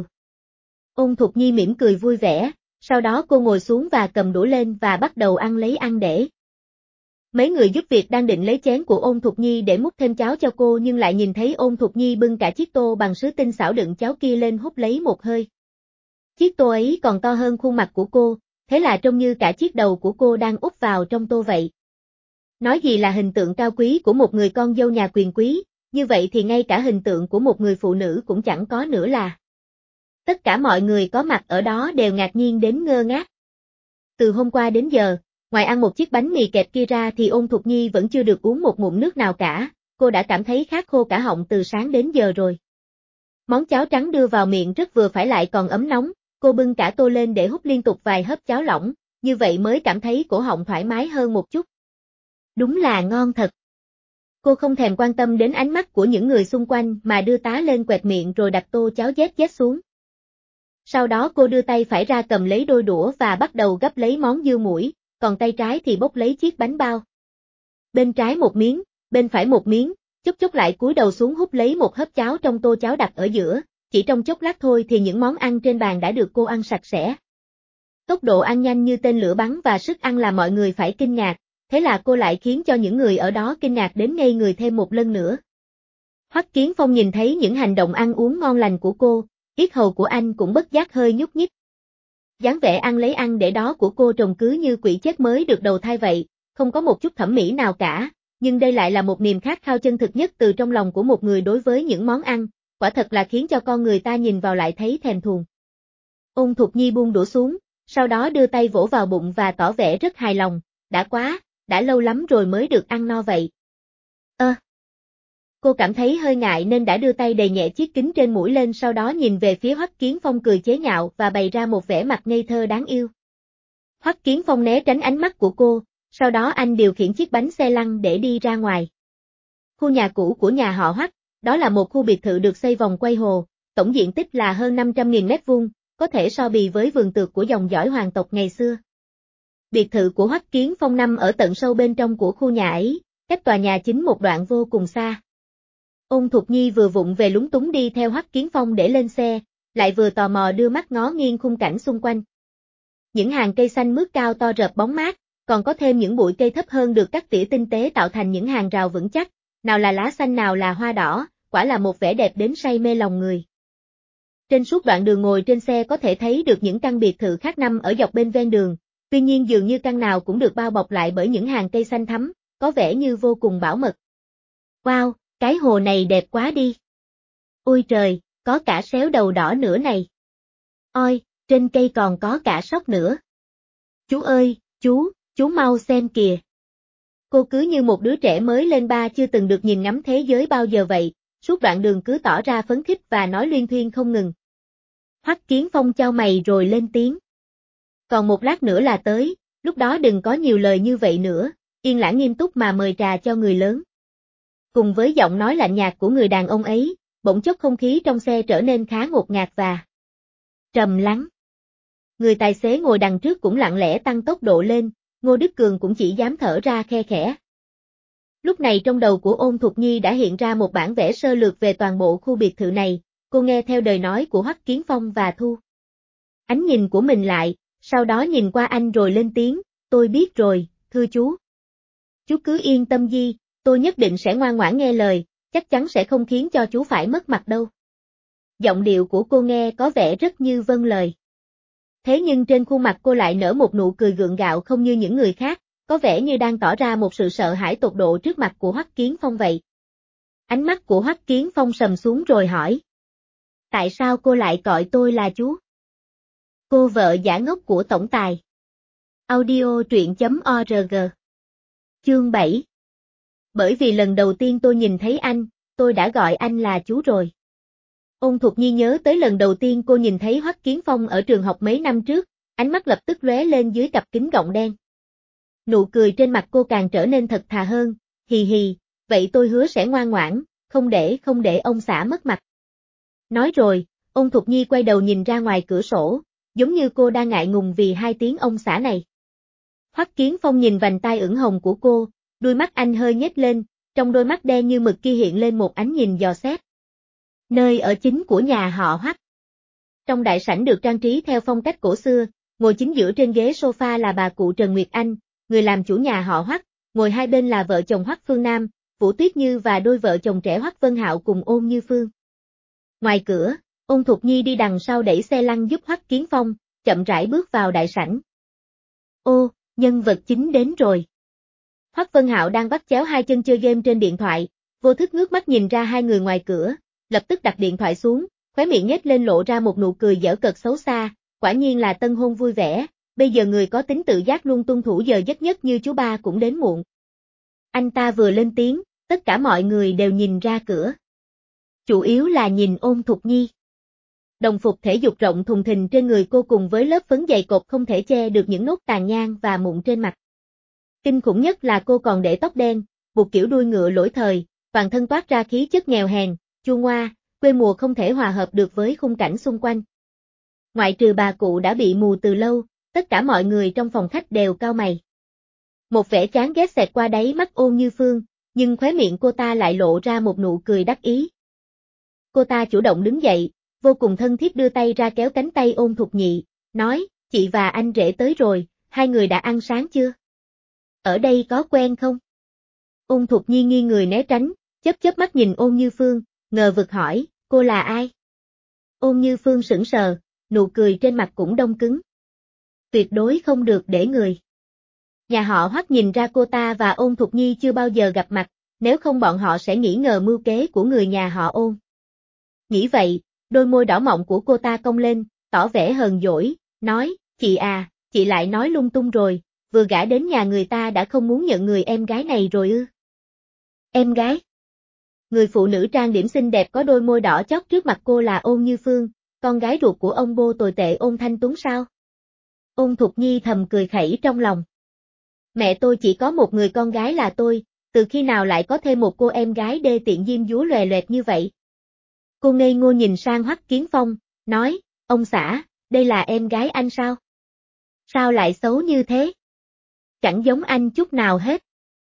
Ôn Thục Nhi mỉm cười vui vẻ, sau đó cô ngồi xuống và cầm đũa lên và bắt đầu ăn lấy ăn để. Mấy người giúp việc đang định lấy chén của Ôn Thục Nhi để múc thêm cháo cho cô nhưng lại nhìn thấy Ôn Thục Nhi bưng cả chiếc tô bằng sứ tinh xảo đựng cháo kia lên húp lấy một hơi. Chiếc tô ấy còn to hơn khuôn mặt của cô, thế là trông như cả chiếc đầu của cô đang úp vào trong tô vậy. Nói gì là hình tượng cao quý của một người con dâu nhà quyền quý, như vậy thì ngay cả hình tượng của một người phụ nữ cũng chẳng có nữa là. Tất cả mọi người có mặt ở đó đều ngạc nhiên đến ngơ ngác. Từ hôm qua đến giờ, ngoài ăn một chiếc bánh mì kẹp kia ra thì Ôn Thục Nhi vẫn chưa được uống một ngụm nước nào cả, cô đã cảm thấy khát khô cả họng từ sáng đến giờ rồi. Món cháo trắng đưa vào miệng rất vừa phải lại còn ấm nóng, cô bưng cả tô lên để húp liên tục vài hớp cháo lỏng, như vậy mới cảm thấy cổ họng thoải mái hơn một chút. Đúng là ngon thật. Cô không thèm quan tâm đến ánh mắt của những người xung quanh mà đưa tá lên quẹt miệng rồi đặt tô cháo dét xuống. Sau đó cô đưa tay phải ra cầm lấy đôi đũa và bắt đầu gấp lấy món dưa muỗi, còn tay trái thì bốc lấy chiếc bánh bao. Bên trái một miếng, bên phải một miếng, chốc lại cúi đầu xuống húp lấy một hớp cháo trong tô cháo đặt ở giữa, chỉ trong chốc lát thôi thì những món ăn trên bàn đã được cô ăn sạch sẽ. Tốc độ ăn nhanh như tên lửa bắn và sức ăn làm mọi người phải kinh ngạc, thế là cô lại khiến cho những người ở đó kinh ngạc đến ngây người thêm một lần nữa. Hoắc Kiến Phong nhìn thấy những hành động ăn uống ngon lành của cô, yết hầu của anh cũng bất giác hơi nhúc nhích. Dáng vẻ ăn lấy ăn để đó của cô trông cứ như quỷ chết mới được đầu thai vậy, không có một chút thẩm mỹ nào cả, nhưng đây lại là một niềm khát khao chân thực nhất từ trong lòng của một người đối với những món ăn, quả thật là khiến cho con người ta nhìn vào lại thấy thèm thuồng. Ôn Thục Nhi buông đũa xuống, sau đó đưa tay vỗ vào bụng và tỏ vẻ rất hài lòng, đã quá, đã lâu lắm rồi mới được ăn no vậy. Cô cảm thấy hơi ngại nên đã đưa tay đè nhẹ chiếc kính trên mũi lên, sau đó nhìn về phía Hoắc Kiến Phong cười chế nhạo và bày ra một vẻ mặt ngây thơ đáng yêu. Hoắc Kiến Phong né tránh ánh mắt của cô, sau đó anh điều khiển chiếc bánh xe lăn để đi ra ngoài. Khu nhà cũ của nhà họ Hoắc, đó là một khu biệt thự được xây vòng quay hồ, tổng diện tích là hơn 500.000 mét vuông, có thể so bì với vườn tược của dòng dõi hoàng tộc ngày xưa. Biệt thự của Hoắc Kiến Phong nằm ở tận sâu bên trong của khu nhà ấy, cách tòa nhà chính một đoạn vô cùng xa. Ôn Thục Nhi vừa vụng về lúng túng đi theo Hoắc Kiến Phong để lên xe, lại vừa tò mò đưa mắt ngó nghiêng khung cảnh xung quanh. Những hàng cây xanh mướt cao to rợp bóng mát, còn có thêm những bụi cây thấp hơn được cắt tỉa tinh tế tạo thành những hàng rào vững chắc, nào là lá xanh nào là hoa đỏ, quả là một vẻ đẹp đến say mê lòng người. Trên suốt đoạn đường ngồi trên xe có thể thấy được những căn biệt thự khác nằm ở dọc bên ven đường, tuy nhiên dường như căn nào cũng được bao bọc lại bởi những hàng cây xanh thắm, có vẻ như vô cùng bảo mật. Wow, cái hồ này đẹp quá đi. Ôi trời, có cả sếu đầu đỏ nữa này. Ôi, trên cây còn có cả sóc nữa. Chú ơi, chú mau xem kìa. Cô cứ như một đứa trẻ mới lên ba chưa từng được nhìn ngắm thế giới bao giờ vậy, suốt đoạn đường cứ tỏ ra phấn khích và nói luyên thuyên không ngừng. Hoắc Kiến Phong chau mày rồi lên tiếng. Còn một lát nữa là tới, lúc đó đừng có nhiều lời như vậy nữa, yên lặng nghiêm túc mà mời trà cho người lớn. Cùng với giọng nói lạnh nhạt của người đàn ông ấy, bỗng chốc không khí trong xe trở nên khá ngột ngạt và trầm lắng. Người tài xế ngồi đằng trước cũng lặng lẽ tăng tốc độ lên, Ngô Đức Cường cũng chỉ dám thở ra khe khẽ. Lúc này trong đầu của Ôn Thục Nhi đã hiện ra một bản vẽ sơ lược về toàn bộ khu biệt thự này, cô nghe theo lời nói của Hoắc Kiến Phong và thu ánh nhìn của mình lại, sau đó nhìn qua anh rồi lên tiếng, tôi biết rồi, thưa chú. Chú cứ yên tâm đi, tôi nhất định sẽ ngoan ngoãn nghe lời, chắc chắn sẽ không khiến cho chú phải mất mặt đâu. Giọng điệu của cô nghe có vẻ rất như vâng lời. Thế nhưng trên khuôn mặt cô lại nở một nụ cười gượng gạo không như những người khác, có vẻ như đang tỏ ra một sự sợ hãi tột độ trước mặt của Hoắc Kiến Phong vậy. Ánh mắt của Hoắc Kiến Phong sầm xuống rồi hỏi. Tại sao cô lại gọi tôi là chú? Cô vợ giả ngốc của tổng tài. Audio truyện.org. Chương 7. Bởi vì lần đầu tiên tôi nhìn thấy anh, tôi đã gọi anh là chú rồi. Ôn Thục Nhi nhớ tới lần đầu tiên cô nhìn thấy Hoắc Kiến Phong ở trường học mấy năm trước, ánh mắt lập tức lóe lên dưới cặp kính gọng đen. Nụ cười trên mặt cô càng trở nên thật thà hơn, hì hì, vậy tôi hứa sẽ ngoan ngoãn, không để ông xã mất mặt. Nói rồi, Ôn Thục Nhi quay đầu nhìn ra ngoài cửa sổ, giống như cô đang ngại ngùng vì hai tiếng ông xã này. Hoắc Kiến Phong nhìn vành tai ửng hồng của cô, đôi mắt anh hơi nhếch lên, trong đôi mắt đen như mực kia hiện lên một ánh nhìn dò xét. Nơi ở chính của nhà họ Hoắc. Trong đại sảnh được trang trí theo phong cách cổ xưa, ngồi chính giữa trên ghế sofa là bà cụ Trần Nguyệt Anh, người làm chủ nhà họ Hoắc, ngồi hai bên là vợ chồng Hoắc Phương Nam, Vũ Tuyết Như và đôi vợ chồng trẻ Hoắc Vân Hạo cùng Ôn Như Phương. Ngoài cửa, Ôn Thục Nhi đi đằng sau đẩy xe lăn giúp Hoắc Kiến Phong, chậm rãi bước vào đại sảnh. Ô, nhân vật chính đến rồi. Hoắc Vân Hạo đang bắt chéo hai chân chơi game trên điện thoại, vô thức ngước mắt nhìn ra hai người ngoài cửa, lập tức đặt điện thoại xuống, khóe miệng nhếch lên lộ ra một nụ cười giễu cợt xấu xa, quả nhiên là tân hôn vui vẻ, bây giờ người có tính tự giác luôn tuân thủ giờ giấc nhất như chú ba cũng đến muộn. Anh ta vừa lên tiếng, tất cả mọi người đều nhìn ra cửa. Chủ yếu là nhìn Ôn Thục Nhi. Đồng phục thể dục rộng thùng thình trên người cô cùng với lớp phấn dày cộp không thể che được những nốt tàn nhang và mụn trên mặt. Kinh khủng nhất là cô còn để tóc đen, buộc kiểu đuôi ngựa lỗi thời, toàn thân toát ra khí chất nghèo hèn, chua ngoa, quê mùa không thể hòa hợp được với khung cảnh xung quanh. Ngoại trừ bà cụ đã bị mù từ lâu, tất cả mọi người trong phòng khách đều cau mày. Một vẻ chán ghét xẹt qua đáy mắt Ôn Như Phương, nhưng khóe miệng cô ta lại lộ ra một nụ cười đắc ý. Cô ta chủ động đứng dậy, vô cùng thân thiết đưa tay ra kéo cánh tay Ôn Thục Nhị, nói, chị và anh rể tới rồi, hai người đã ăn sáng chưa? Ở đây có quen không? Ôn Thục Nhi nghiêng người né tránh, chớp mắt nhìn Ôn Như Phương, ngờ vực hỏi, cô là ai? Ôn Như Phương sững sờ, nụ cười trên mặt cũng đông cứng. Tuyệt đối không được để người nhà họ Hoắc nhìn ra cô ta và Ôn Thục Nhi chưa bao giờ gặp mặt, nếu không bọn họ sẽ nghĩ ngờ mưu kế của người nhà họ Ôn. Nghĩ vậy, đôi môi đỏ mọng của cô ta cong lên, tỏ vẻ hờn dỗi, nói, chị à, chị lại nói lung tung rồi, vừa gả đến nhà người ta đã không muốn nhận người em gái này rồi ư? Em gái? Người phụ nữ trang điểm xinh đẹp có đôi môi đỏ chót trước mặt cô là Ôn Như Phương, con gái ruột của ông bô tồi tệ Ôn Thanh Tuấn sao? Ôn Thục Nhi thầm cười khẩy trong lòng. Mẹ tôi chỉ có một người con gái là tôi, từ khi nào lại có thêm một cô em gái đê tiện diêm dúa lòe loẹt như vậy? Cô ngây ngô nhìn sang Hoắc Kiến Phong, nói, ông xã, đây là em gái anh sao? Sao lại xấu như thế? Chẳng giống anh chút nào hết.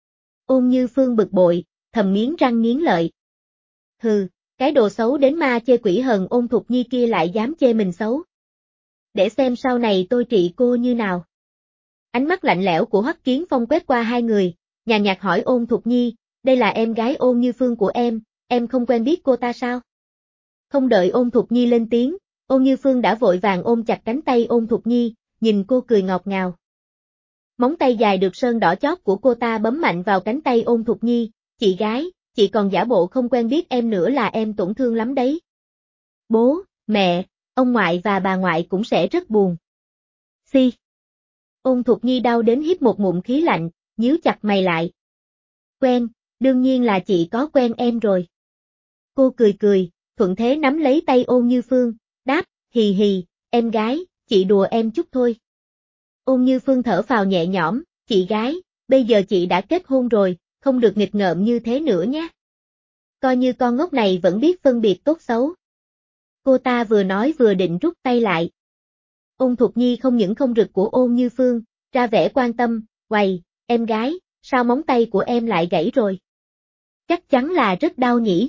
Ôn Như Phương bực bội, thầm nghiến răng nghiến lợi. Hừ, cái đồ xấu đến ma chê quỷ hờn Ôn Thục Nhi kia lại dám chê mình xấu. Để xem sau này tôi trị cô như nào. Ánh mắt lạnh lẽo của Hoắc Kiến Phong quét qua hai người, nhàn nhạt hỏi Ôn Thục Nhi, đây là em gái Ôn Như Phương của em không quen biết cô ta sao? Không đợi Ôn Thục Nhi lên tiếng, Ôn Như Phương đã vội vàng ôm chặt cánh tay Ôn Thục Nhi, nhìn cô cười ngọt ngào. Móng tay dài được sơn đỏ chót của cô ta bấm mạnh vào cánh tay Ôn Thục Nhi, chị gái, chị còn giả bộ không quen biết em nữa là em tổn thương lắm đấy. Bố, mẹ, ông ngoại và bà ngoại cũng sẽ rất buồn. Xi. Ôn Thục Nhi đau đến hít một ngụm khí lạnh, nhíu chặt mày lại. Quen, đương nhiên là chị có quen em rồi. Cô cười cười, thuận thế nắm lấy tay Ôn Như Phương, đáp, hì hì, em gái, chị đùa em chút thôi. Ôn Như Phương thở phào nhẹ nhõm, chị gái, bây giờ chị đã kết hôn rồi, không được nghịch ngợm như thế nữa nhé. Coi như con ngốc này vẫn biết phân biệt tốt xấu. Cô ta vừa nói vừa định rút tay lại. Ôn Thục Nhi không những không rực của Ôn Như Phương, ra vẻ quan tâm, "Uầy, em gái, sao móng tay của em lại gãy rồi? Chắc chắn là rất đau nhỉ?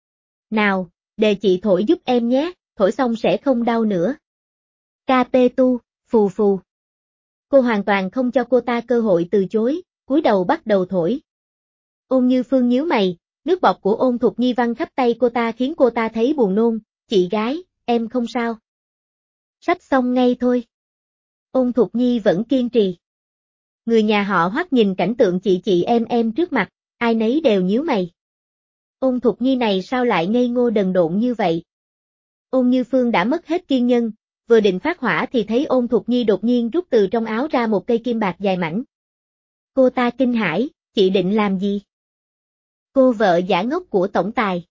Nào, để chị thổi giúp em nhé, thổi xong sẽ không đau nữa." Ca-pê tu, phù phù. Cô hoàn toàn không cho cô ta cơ hội từ chối, cúi đầu bắt đầu thổi. Ôn Như Phương nhíu mày, nước bọt của Ôn Thục Nhi văng khắp tay cô ta khiến cô ta thấy buồn nôn, "Chị gái, em không sao. Sắp xong ngay thôi." Ôn Thục Nhi vẫn kiên trì. Người nhà họ Hoắc nhìn cảnh tượng chị em trước mặt, ai nấy đều nhíu mày. Ôn Thục Nhi này sao lại ngây ngô đần độn như vậy? Ôn Như Phương đã mất hết kiên nhẫn, vừa định phát hỏa thì thấy Ôn Thục Nhi đột nhiên rút từ trong áo ra một cây kim bạc dài mảnh. Cô ta kinh hãi, chị định làm gì? Cô vợ giả ngốc của tổng tài.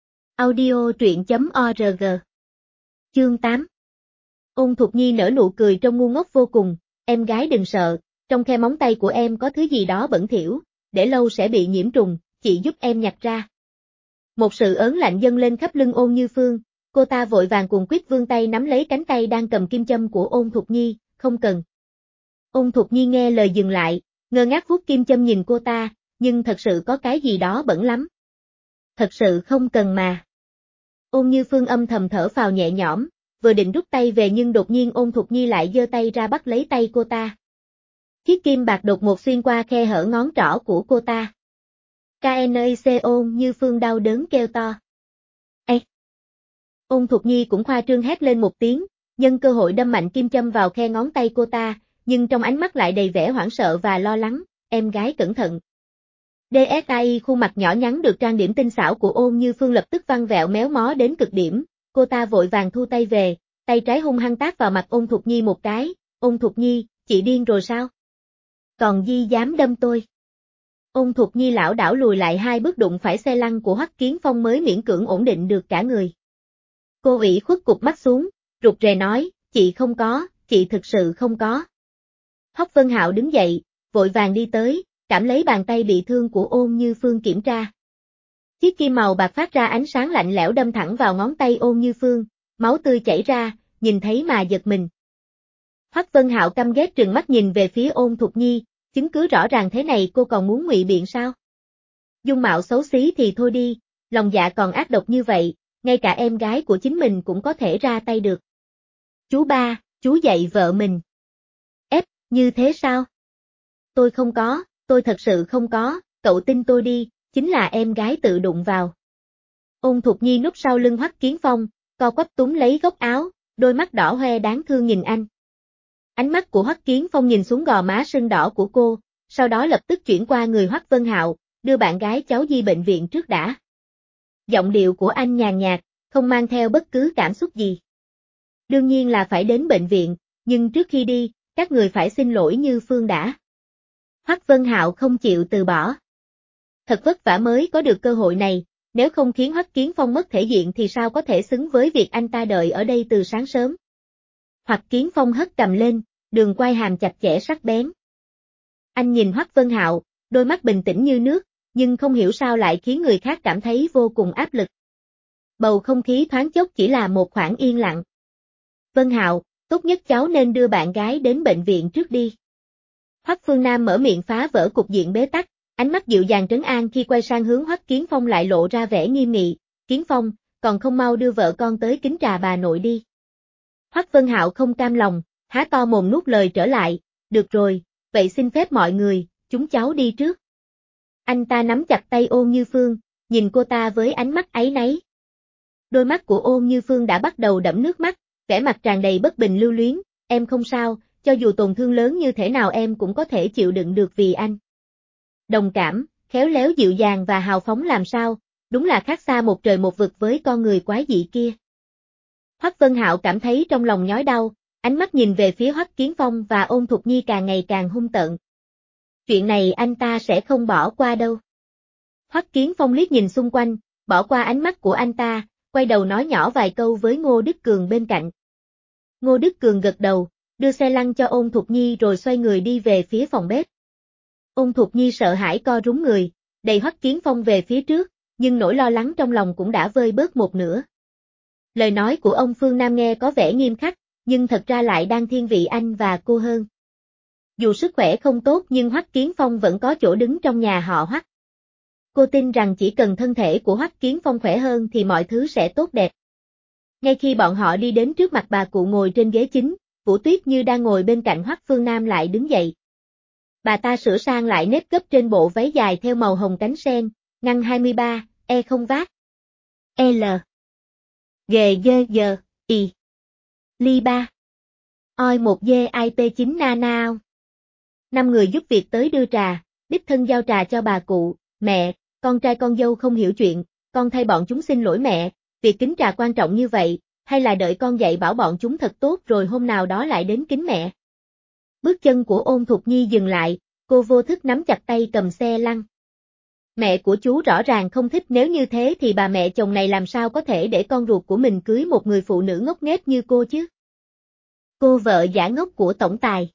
Audio truyện.org. Chương 8. Ôn Thục Nhi nở nụ cười trong ngu ngốc vô cùng, em gái đừng sợ, trong khe móng tay của em có thứ gì đó bẩn thỉu, để lâu sẽ bị nhiễm trùng, chị giúp em nhặt ra. Một sự ớn lạnh dâng lên khắp lưng Ôn Như Phương, cô ta vội vàng cuồng quyết vươn tay nắm lấy cánh tay đang cầm kim châm của Ôn Thục Nhi, không cần. Ôn Thục Nhi nghe lời dừng lại, ngơ ngác vuốt kim châm nhìn cô ta, nhưng thật sự có cái gì đó bẩn lắm. Thật sự không cần mà. Ôn Như Phương âm thầm thở phào nhẹ nhõm, vừa định rút tay về nhưng đột nhiên Ôn Thục Nhi lại giơ tay ra bắt lấy tay cô ta. Chiếc kim bạc đột ngột xuyên qua khe hở ngón trỏ của cô ta. KNIC Ôn Như Phương đau đớn kêu to. Ê! Ôn Thục Nhi cũng khoa trương hét lên một tiếng, nhân cơ hội đâm mạnh kim châm vào khe ngón tay cô ta, nhưng trong ánh mắt lại đầy vẻ hoảng sợ và lo lắng, em gái cẩn thận. DSI khuôn mặt nhỏ nhắn được trang điểm tinh xảo của Ôn Như Phương lập tức vặn vẹo méo mó đến cực điểm, cô ta vội vàng thu tay về, tay trái hung hăng tát vào mặt Ôn Thục Nhi một cái, Ôn Thục Nhi, chị điên rồi sao? Còn Di dám đâm tôi. Ôn Thục Nhi lảo đảo lùi lại 2 bước đụng phải xe lăn của Hoắc Kiến Phong mới miễn cưỡng ổn định được cả người. Cô ủy khuất cụp mắt xuống, rụt rè nói, chị không có, chị thực sự không có. Hoắc Vân Hạo đứng dậy, vội vàng đi tới, cảm lấy bàn tay bị thương của Ôn Như Phương kiểm tra. Chiếc kim màu bạc phát ra ánh sáng lạnh lẽo đâm thẳng vào ngón tay Ôn Như Phương, máu tươi chảy ra, nhìn thấy mà giật mình. Hoắc Vân Hạo căm ghét trừng mắt nhìn về phía Ôn Thục Nhi, chứng cứ rõ ràng thế này cô còn muốn ngụy biện sao? Dung mạo xấu xí thì thôi đi, lòng dạ còn ác độc như vậy, ngay cả em gái của chính mình cũng có thể ra tay được. Chú ba, chú dạy vợ mình. Ép, như thế sao? Tôi không có, tôi thật sự không có, cậu tin tôi đi, chính là em gái tự đụng vào. Ôn Thục Nhi núp sau lưng Hoắc Kiến Phong, co quắp túm lấy góc áo, đôi mắt đỏ hoe đáng thương nhìn anh. Ánh mắt của Hoắc Kiến Phong nhìn xuống gò má sưng đỏ của cô, sau đó lập tức chuyển qua người Hoắc Vân Hạo, đưa bạn gái cháu đi bệnh viện trước đã. Giọng điệu của anh nhàn nhạt, không mang theo bất cứ cảm xúc gì. Đương nhiên là phải đến bệnh viện, nhưng trước khi đi, các người phải xin lỗi Như Phương đã. Hoắc Vân Hạo không chịu từ bỏ. Thật vất vả mới có được cơ hội này, nếu không khiến Hoắc Kiến Phong mất thể diện thì sao có thể xứng với việc anh ta đợi ở đây từ sáng sớm. Hoắc Kiến Phong hất cầm lên, đường quai hàm chặt chẽ sắc bén. Anh nhìn Hoắc Vân Hạo, đôi mắt bình tĩnh như nước, nhưng không hiểu sao lại khiến người khác cảm thấy vô cùng áp lực. Bầu không khí thoáng chốc chỉ là một khoảng yên lặng. Vân Hạo, tốt nhất cháu nên đưa bạn gái đến bệnh viện trước đi. Hoắc Phương Nam mở miệng phá vỡ cục diện bế tắc, ánh mắt dịu dàng trấn an khi quay sang hướng Hoắc Kiến Phong lại lộ ra vẻ nghiêm nghị, Kiến Phong, còn không mau đưa vợ con tới kính trà bà nội đi. Hoắc Vân Hạo không cam lòng, há to mồm nuốt lời trở lại, được rồi, vậy xin phép mọi người, chúng cháu đi trước. Anh ta nắm chặt tay Ôn Như Phương, nhìn cô ta với ánh mắt áy náy. Đôi mắt của Ôn Như Phương đã bắt đầu đẫm nước mắt, vẻ mặt tràn đầy bất bình lưu luyến, em không sao, cho dù tổn thương lớn như thế nào em cũng có thể chịu đựng được vì anh. Đồng cảm, khéo léo dịu dàng và hào phóng làm sao, đúng là khác xa một trời một vực với con người quái dị kia. Hoắc Vân Hạo cảm thấy trong lòng nhói đau, ánh mắt nhìn về phía Hoắc Kiến Phong và Ôn Thục Nhi càng ngày càng hung tợn. Chuyện này anh ta sẽ không bỏ qua đâu. Hoắc Kiến Phong liếc nhìn xung quanh, bỏ qua ánh mắt của anh ta, quay đầu nói nhỏ vài câu với Ngô Đức Cường bên cạnh. Ngô Đức Cường gật đầu, đưa xe lăn cho Ôn Thục Nhi rồi xoay người đi về phía phòng bếp. Ôn Thục Nhi sợ hãi co rúm người, đẩy Hoắc Kiến Phong về phía trước, nhưng nỗi lo lắng trong lòng cũng đã vơi bớt một nửa. Lời nói của ông Phương Nam nghe có vẻ nghiêm khắc, nhưng thật ra lại đang thiên vị anh và cô hơn. Dù sức khỏe không tốt nhưng Hoắc Kiến Phong vẫn có chỗ đứng trong nhà họ Hoắc. Cô tin rằng chỉ cần thân thể của Hoắc Kiến Phong khỏe hơn thì mọi thứ sẽ tốt đẹp. Ngay khi bọn họ đi đến trước mặt bà cụ ngồi trên ghế chính, Vũ Tuyết Như đang ngồi bên cạnh Hoắc Phương Nam lại đứng dậy. Bà ta sửa sang lại nếp gấp trên bộ váy dài theo màu hồng cánh sen, ngăn 23, E không vác. L. G G G, I. Ly 3. Oi 1 G IP9 Nanao. 5 người giúp việc tới đưa trà, đích thân giao trà cho bà cụ, mẹ, con trai con dâu không hiểu chuyện, con thay bọn chúng xin lỗi mẹ, việc kính trà quan trọng như vậy, hay là đợi con dạy bảo bọn chúng thật tốt rồi hôm nào đó lại đến kính mẹ. Bước chân của Ôn Thục Nhi dừng lại, cô vô thức nắm chặt tay cầm xe lăn. Mẹ của chú rõ ràng không thích, nếu như thế thì bà mẹ chồng này làm sao có thể để con ruột của mình cưới một người phụ nữ ngốc nghếch như cô chứ? Cô vợ giả ngốc của tổng tài.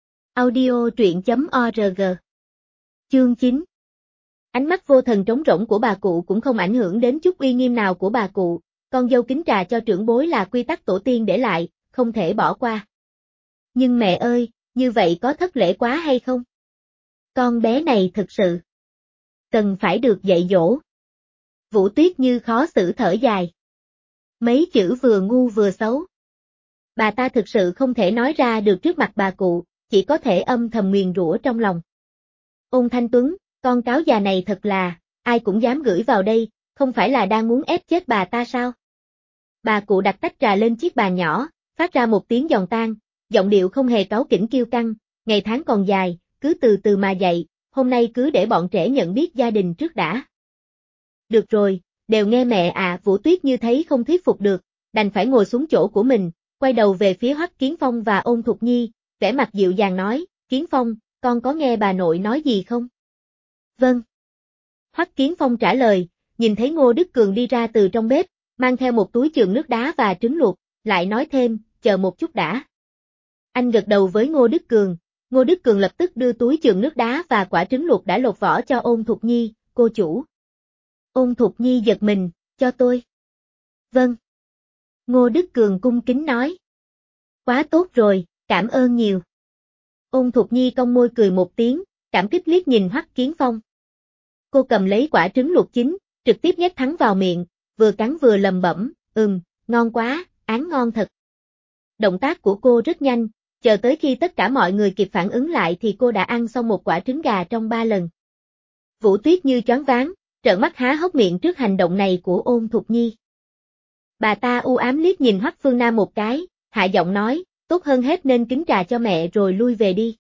Audio truyện.org. Chương 9. Ánh mắt vô thần trống rỗng của bà cụ cũng không ảnh hưởng đến chút uy nghiêm nào của bà cụ, con dâu kính trà cho trưởng bối là quy tắc tổ tiên để lại, không thể bỏ qua. Nhưng mẹ ơi, như vậy có thất lễ quá hay không? Con bé này thực sự cần phải được dạy dỗ. Vũ Tuyết Như khó xử thở dài. Mấy chữ vừa ngu vừa xấu. Bà ta thực sự không thể nói ra được trước mặt bà cụ, chỉ có thể âm thầm nguyền rủa trong lòng. Ôn Thanh Tuấn, con cáo già này thật là, ai cũng dám gửi vào đây, không phải là đang muốn ép chết bà ta sao? Bà cụ đặt tách trà lên chiếc bàn nhỏ, phát ra một tiếng giòn tan, giọng điệu không hề cáu kỉnh kiêu căng, ngày tháng còn dài, cứ từ từ mà dạy, hôm nay cứ để bọn trẻ nhận biết gia đình trước đã. Được rồi, đều nghe mẹ à. Vũ Tuyết Như thấy không thuyết phục được, đành phải ngồi xuống chỗ của mình, quay đầu về phía Hoắc Kiến Phong và Ôn Thục Nhi, vẻ mặt dịu dàng nói, Kiến Phong, con có nghe bà nội nói gì không? Vâng. Hoắc Kiến Phong trả lời, nhìn thấy Ngô Đức Cường đi ra từ trong bếp, mang theo một túi chườm nước đá và trứng luộc, lại nói thêm, chờ một chút đã. Anh gật đầu với Ngô Đức Cường lập tức đưa túi chườm nước đá và quả trứng luộc đã lột vỏ cho Ôn Thục Nhi, cô chủ. Ôn Thục Nhi giật mình, cho tôi. Vâng. Ngô Đức Cường cung kính nói. Quá tốt rồi, cảm ơn nhiều. Ôn Thục Nhi cong môi cười một tiếng, cảm kích liếc nhìn Hoắc Kiến Phong. Cô cầm lấy quả trứng luộc chín, trực tiếp nhét thẳng vào miệng, vừa cắn vừa lầm bẩm, ngon quá, án ngon thật. Động tác của cô rất nhanh, chờ tới khi tất cả mọi người kịp phản ứng lại thì cô đã ăn xong một quả trứng gà trong 3 lần. Vũ Tuyết Như choáng váng, trợn mắt há hốc miệng trước hành động này của Ôn Thục Nhi. Bà ta u ám liếc nhìn Hoắc Phương Nam một cái, hạ giọng nói, tốt hơn hết nên kính trà cho mẹ rồi lui về đi.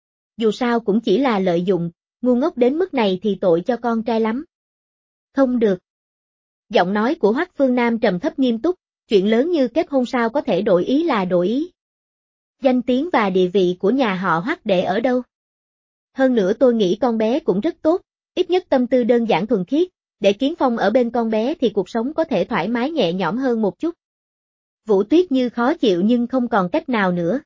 Dù sao cũng chỉ là lợi dụng, ngu ngốc đến mức này thì tội cho con trai lắm. Không được. Giọng nói của Hoắc Phương Nam trầm thấp nghiêm túc, chuyện lớn như kết hôn sao có thể đổi ý là đổi ý. Danh tiếng và địa vị của nhà họ Hoắc để ở đâu? Hơn nữa tôi nghĩ con bé cũng rất tốt, ít nhất tâm tư đơn giản thuần khiết, để Kiến Phong ở bên con bé thì cuộc sống có thể thoải mái nhẹ nhõm hơn một chút. Vũ Tuyết Như khó chịu nhưng không còn cách nào nữa.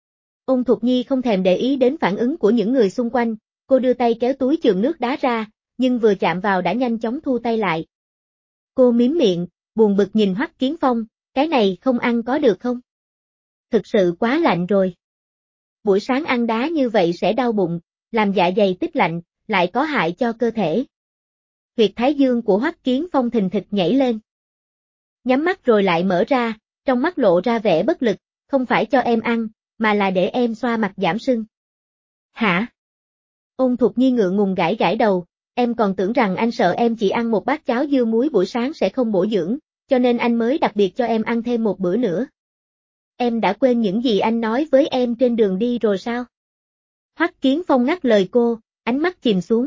Ôn Thục Nhi không thèm để ý đến phản ứng của những người xung quanh, cô đưa tay kéo túi chườm nước đá ra, nhưng vừa chạm vào đã nhanh chóng thu tay lại. Cô mím miệng, buồn bực nhìn Hoắc Kiến Phong, cái này không ăn có được không? Thực sự quá lạnh rồi. Buổi sáng ăn đá như vậy sẽ đau bụng, làm dạ dày tích lạnh, lại có hại cho cơ thể. Huyệt thái dương của Hoắc Kiến Phong thình thịch nhảy lên. Nhắm mắt rồi lại mở ra, trong mắt lộ ra vẻ bất lực, không phải cho em ăn, mà là để em xoa mặt giảm sưng. Hả? Ôn Thục Nhi ngượng ngùng gãi gãi đầu, em còn tưởng rằng anh sợ em chỉ ăn một bát cháo dưa muối buổi sáng sẽ không bổ dưỡng, cho nên anh mới đặc biệt cho em ăn thêm một bữa nữa. Em đã quên những gì anh nói với em trên đường đi rồi sao? Hoắc Kiến Phong ngắt lời cô, ánh mắt chìm xuống.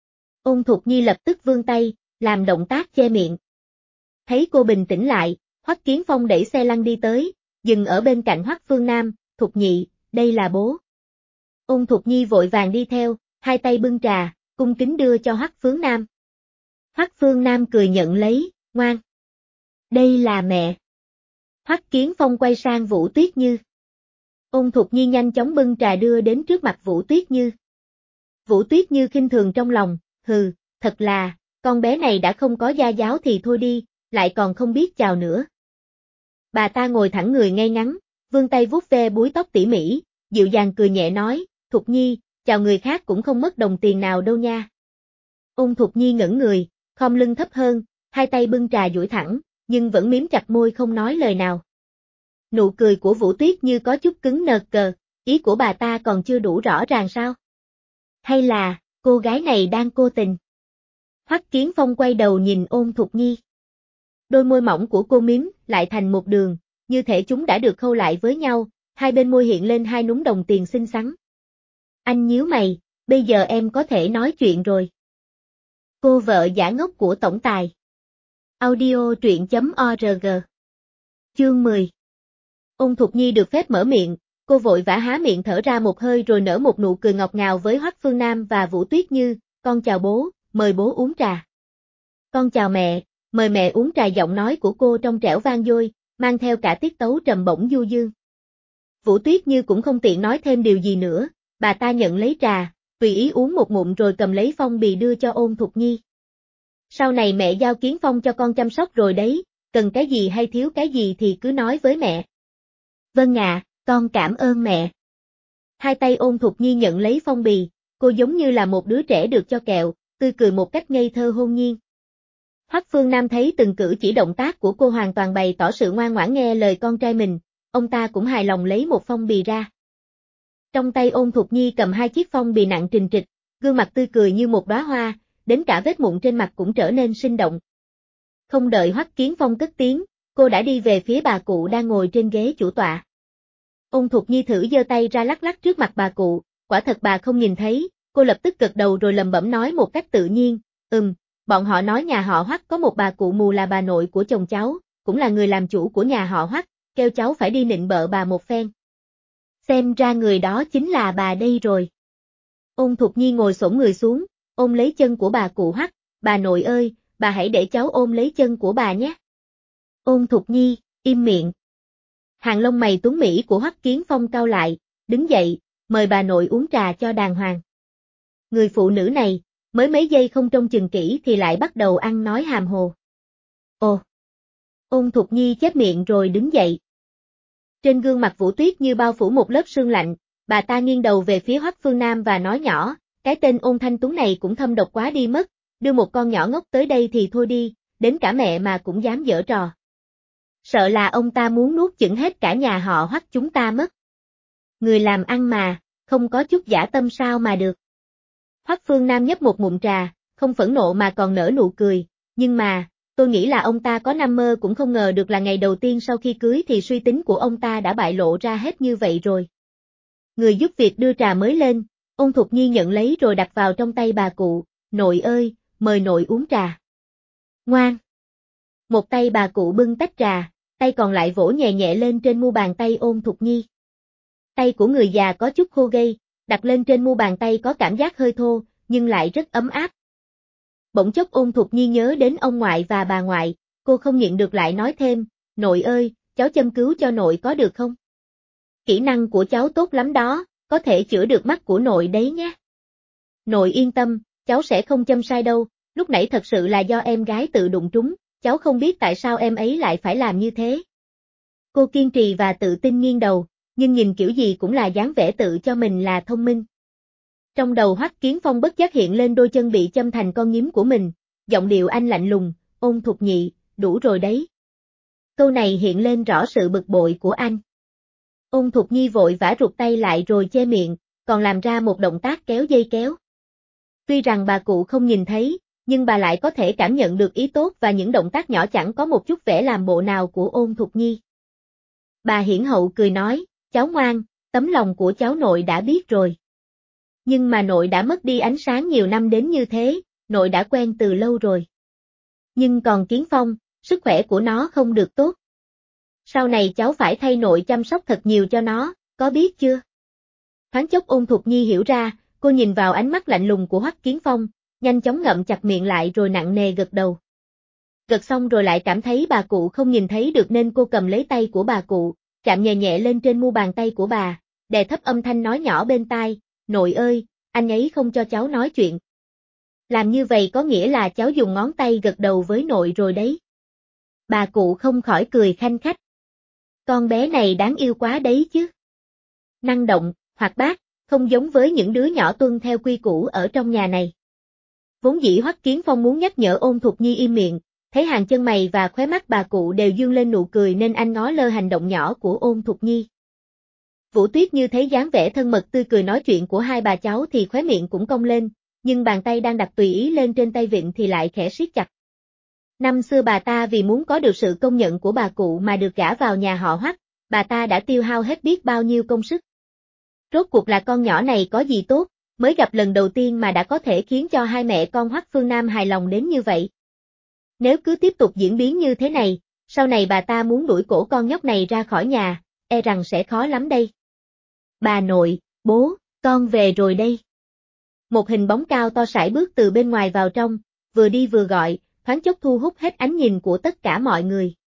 Ôn Thục Nhi lập tức vươn tay, làm động tác che miệng. Thấy cô bình tĩnh lại, Hoắc Kiến Phong đẩy xe lăn đi tới, dừng ở bên cạnh Hoắc Phương Nam, Thục Nhị, đây là bố. Ôn Thục Nhi vội vàng đi theo, hai tay bưng trà, cung kính đưa cho Hoắc Phương Nam. Hoắc Phương Nam cười nhận lấy, ngoan. Đây là mẹ. Hoắc Kiến Phong quay sang Vũ Tuyết Như. Ôn Thục Nhi nhanh chóng bưng trà đưa đến trước mặt Vũ Tuyết Như. Vũ Tuyết Như khinh thường trong lòng, hừ, thật là, con bé này đã không có gia giáo thì thôi đi, lại còn không biết chào nữa. Bà ta ngồi thẳng người ngay ngắn, vươn tay vuốt ve búi tóc tỉ mỉ, dịu dàng cười nhẹ nói, Thục Nhi, chào người khác cũng không mất đồng tiền nào đâu nha. Ôn Thục Nhi ngẩng người, khom lưng thấp hơn, hai tay bưng trà duỗi thẳng, nhưng vẫn miếm chặt môi không nói lời nào. Nụ cười của Vũ Tuyết Như có chút cứng nợt cờ, ý của bà ta còn chưa đủ rõ ràng sao? Hay là, cô gái này đang cố tình? Hoắc Kiến Phong quay đầu nhìn Ôn Thục Nhi. Đôi môi mỏng của cô mím lại thành một đường, như thể chúng đã được khâu lại với nhau, hai bên môi hiện lên hai núm đồng tiền xinh xắn. Anh nhíu mày, bây giờ em có thể nói chuyện rồi. Cô vợ giả ngốc của tổng tài. Audio truyện.org. Chương 10. Ôn Thục Nhi được phép mở miệng, cô vội vã há miệng thở ra một hơi rồi nở một nụ cười ngọt ngào với Hoắc Phương Nam và Vũ Tuyết Như, con chào bố, mời bố uống trà. Con chào mẹ, mời mẹ uống trà. Giọng nói của cô trong trẻo vang dội, mang theo cả tiết tấu trầm bổng du dương. Vũ Tuyết Như cũng không tiện nói thêm điều gì nữa, bà ta nhận lấy trà, tùy ý uống một ngụm rồi cầm lấy phong bì đưa cho Ôn Thục Nhi. Sau này mẹ giao Kiến Phong cho con chăm sóc rồi đấy, cần cái gì hay thiếu cái gì thì cứ nói với mẹ. Vâng ạ, con cảm ơn mẹ. Hai tay Ôn Thục Nhi nhận lấy phong bì, cô giống như là một đứa trẻ được cho kẹo, tươi cười một cách ngây thơ hồn nhiên. Hoắc Phương Nam thấy từng cử chỉ động tác của cô hoàn toàn bày tỏ sự ngoan ngoãn nghe lời con trai mình, ông ta cũng hài lòng lấy một phong bì ra. Trong tay Ôn Thục Nhi cầm hai chiếc phong bì nặng trịch trịch, gương mặt tươi cười như một đóa hoa, đến cả vết mụn trên mặt cũng trở nên sinh động. Không đợi Hoắc Kiến Phong cất tiếng, cô đã đi về phía bà cụ đang ngồi trên ghế chủ tọa. Ôn Thục Nhi thử giơ tay ra lắc lắc trước mặt bà cụ, quả thật bà không nhìn thấy, cô lập tức gật đầu rồi lẩm bẩm nói một cách tự nhiên, bọn họ nói nhà họ Hoắc có một bà cụ mù là bà nội của chồng cháu, cũng là người làm chủ của nhà họ Hoắc, kêu cháu phải đi nịnh bợ bà một phen. Xem ra người đó chính là bà đây rồi. Ôn Thục Nhi ngồi xổm người xuống, ôm lấy chân của bà cụ Hoắc, bà nội ơi, bà hãy để cháu ôm lấy chân của bà nhé. Ôn Thục Nhi, im miệng. Hàng lông mày tuấn mỹ của Hoắc Kiến Phong cau lại, đứng dậy, mời bà nội uống trà cho đàng hoàng. Người phụ nữ này, mới mấy giây không trông chừng kỹ thì lại bắt đầu ăn nói hàm hồ. Ồ! Ôn Thục Nhi chép miệng rồi đứng dậy. Trên gương mặt Vũ Tuyết như bao phủ một lớp sương lạnh, bà ta nghiêng đầu về phía Hoắc Phương Nam và nói nhỏ, cái tên Ôn Thanh Tuấn này cũng thâm độc quá đi mất, đưa một con nhỏ ngốc tới đây thì thôi đi, đến cả mẹ mà cũng dám giở trò. Sợ là ông ta muốn nuốt chửng hết cả nhà họ Hoắc chúng ta mất. Người làm ăn mà, không có chút dã tâm sao mà được. Hoắc Phương Nam nhấp một ngụm trà, không phẫn nộ mà còn nở nụ cười, nhưng mà, tôi nghĩ là ông ta có nằm mơ cũng không ngờ được là ngày đầu tiên sau khi cưới thì suy tính của ông ta đã bại lộ ra hết như vậy rồi. Người giúp việc đưa trà mới lên, Ôn Thục Nhi nhận lấy rồi đặt vào trong tay bà cụ, nội ơi, mời nội uống trà. Ngoan. Một tay bà cụ bưng tách trà, tay còn lại vỗ nhẹ nhẹ lên trên mu bàn tay Ôn Thục Nhi. Tay của người già có chút khô gầy, đặt lên trên mu bàn tay có cảm giác hơi thô, nhưng lại rất ấm áp. Bỗng chốc Ôn Thục Nhi nhớ đến ông ngoại và bà ngoại, cô không nhịn được lại nói thêm, nội ơi, cháu châm cứu cho nội có được không? Kỹ năng của cháu tốt lắm đó, có thể chữa được mắt của nội đấy nhé. Nội yên tâm, cháu sẽ không châm sai đâu, lúc nãy thật sự là do em gái tự đụng trúng, cháu không biết tại sao em ấy lại phải làm như thế. Cô kiên trì và tự tin nghiêng đầu, nhưng nhìn kiểu gì cũng là dáng vẻ tự cho mình là thông minh. Trong đầu Hoắc Kiến Phong bất giác hiện lên đôi chân bị châm thành con nhím của mình, giọng điệu anh lạnh lùng, Ôn Thục Nhị, đủ rồi đấy. Câu này hiện lên rõ sự bực bội của anh. Ôn Thục Nhi vội vã rụt tay lại rồi che miệng, còn làm ra một động tác kéo dây kéo. Tuy rằng bà cụ không nhìn thấy, nhưng bà lại có thể cảm nhận được ý tốt và những động tác nhỏ chẳng có một chút vẻ làm bộ nào của Ôn Thục Nhi. Bà hiển hậu cười nói, cháu ngoan, tấm lòng của cháu nội đã biết rồi. Nhưng mà nội đã mất đi ánh sáng nhiều năm đến như thế, nội đã quen từ lâu rồi. Nhưng còn Kiến Phong, sức khỏe của nó không được tốt. Sau này cháu phải thay nội chăm sóc thật nhiều cho nó, có biết chưa? Thoáng chốc Ôn Thục Nhi hiểu ra, cô nhìn vào ánh mắt lạnh lùng của Hoắc Kiến Phong, nhanh chóng ngậm chặt miệng lại rồi nặng nề gật đầu. Gật xong rồi lại cảm thấy bà cụ không nhìn thấy được nên cô cầm lấy tay của bà cụ, chạm nhẹ nhẹ lên trên mu bàn tay của bà, đè thấp âm thanh nói nhỏ bên tai, nội ơi, anh ấy không cho cháu nói chuyện. Làm như vậy có nghĩa là cháu dùng ngón tay gật đầu với nội rồi đấy. Bà cụ không khỏi cười khanh khách. Con bé này đáng yêu quá đấy chứ. Năng động, hoạt bát, không giống với những đứa nhỏ tuân theo quy củ ở trong nhà này. Vốn dĩ Hoắc Kiến Phong muốn nhắc nhở Ôn Thục Nhi im miệng, thấy hàng chân mày và khóe mắt bà cụ đều dương lên nụ cười nên anh ngó lơ hành động nhỏ của Ôn Thục Nhi. Vũ Tuyết như thấy dáng vẻ thân mật tươi cười nói chuyện của hai bà cháu thì khóe miệng cũng cong lên, nhưng bàn tay đang đặt tùy ý lên trên tay vịn thì lại khẽ siết chặt. Năm xưa bà ta vì muốn có được sự công nhận của bà cụ mà được gả vào nhà họ Hoắc, bà ta đã tiêu hao hết biết bao nhiêu công sức. Rốt cuộc là con nhỏ này có gì tốt, mới gặp lần đầu tiên mà đã có thể khiến cho hai mẹ con Hoắc Phương Nam hài lòng đến như vậy. Nếu cứ tiếp tục diễn biến như thế này, sau này bà ta muốn đuổi cổ con nhóc này ra khỏi nhà, e rằng sẽ khó lắm đây. Bà nội, bố, con về rồi đây. Một hình bóng cao to sải bước từ bên ngoài vào trong, vừa đi vừa gọi, thoáng chốc thu hút hết ánh nhìn của tất cả mọi người.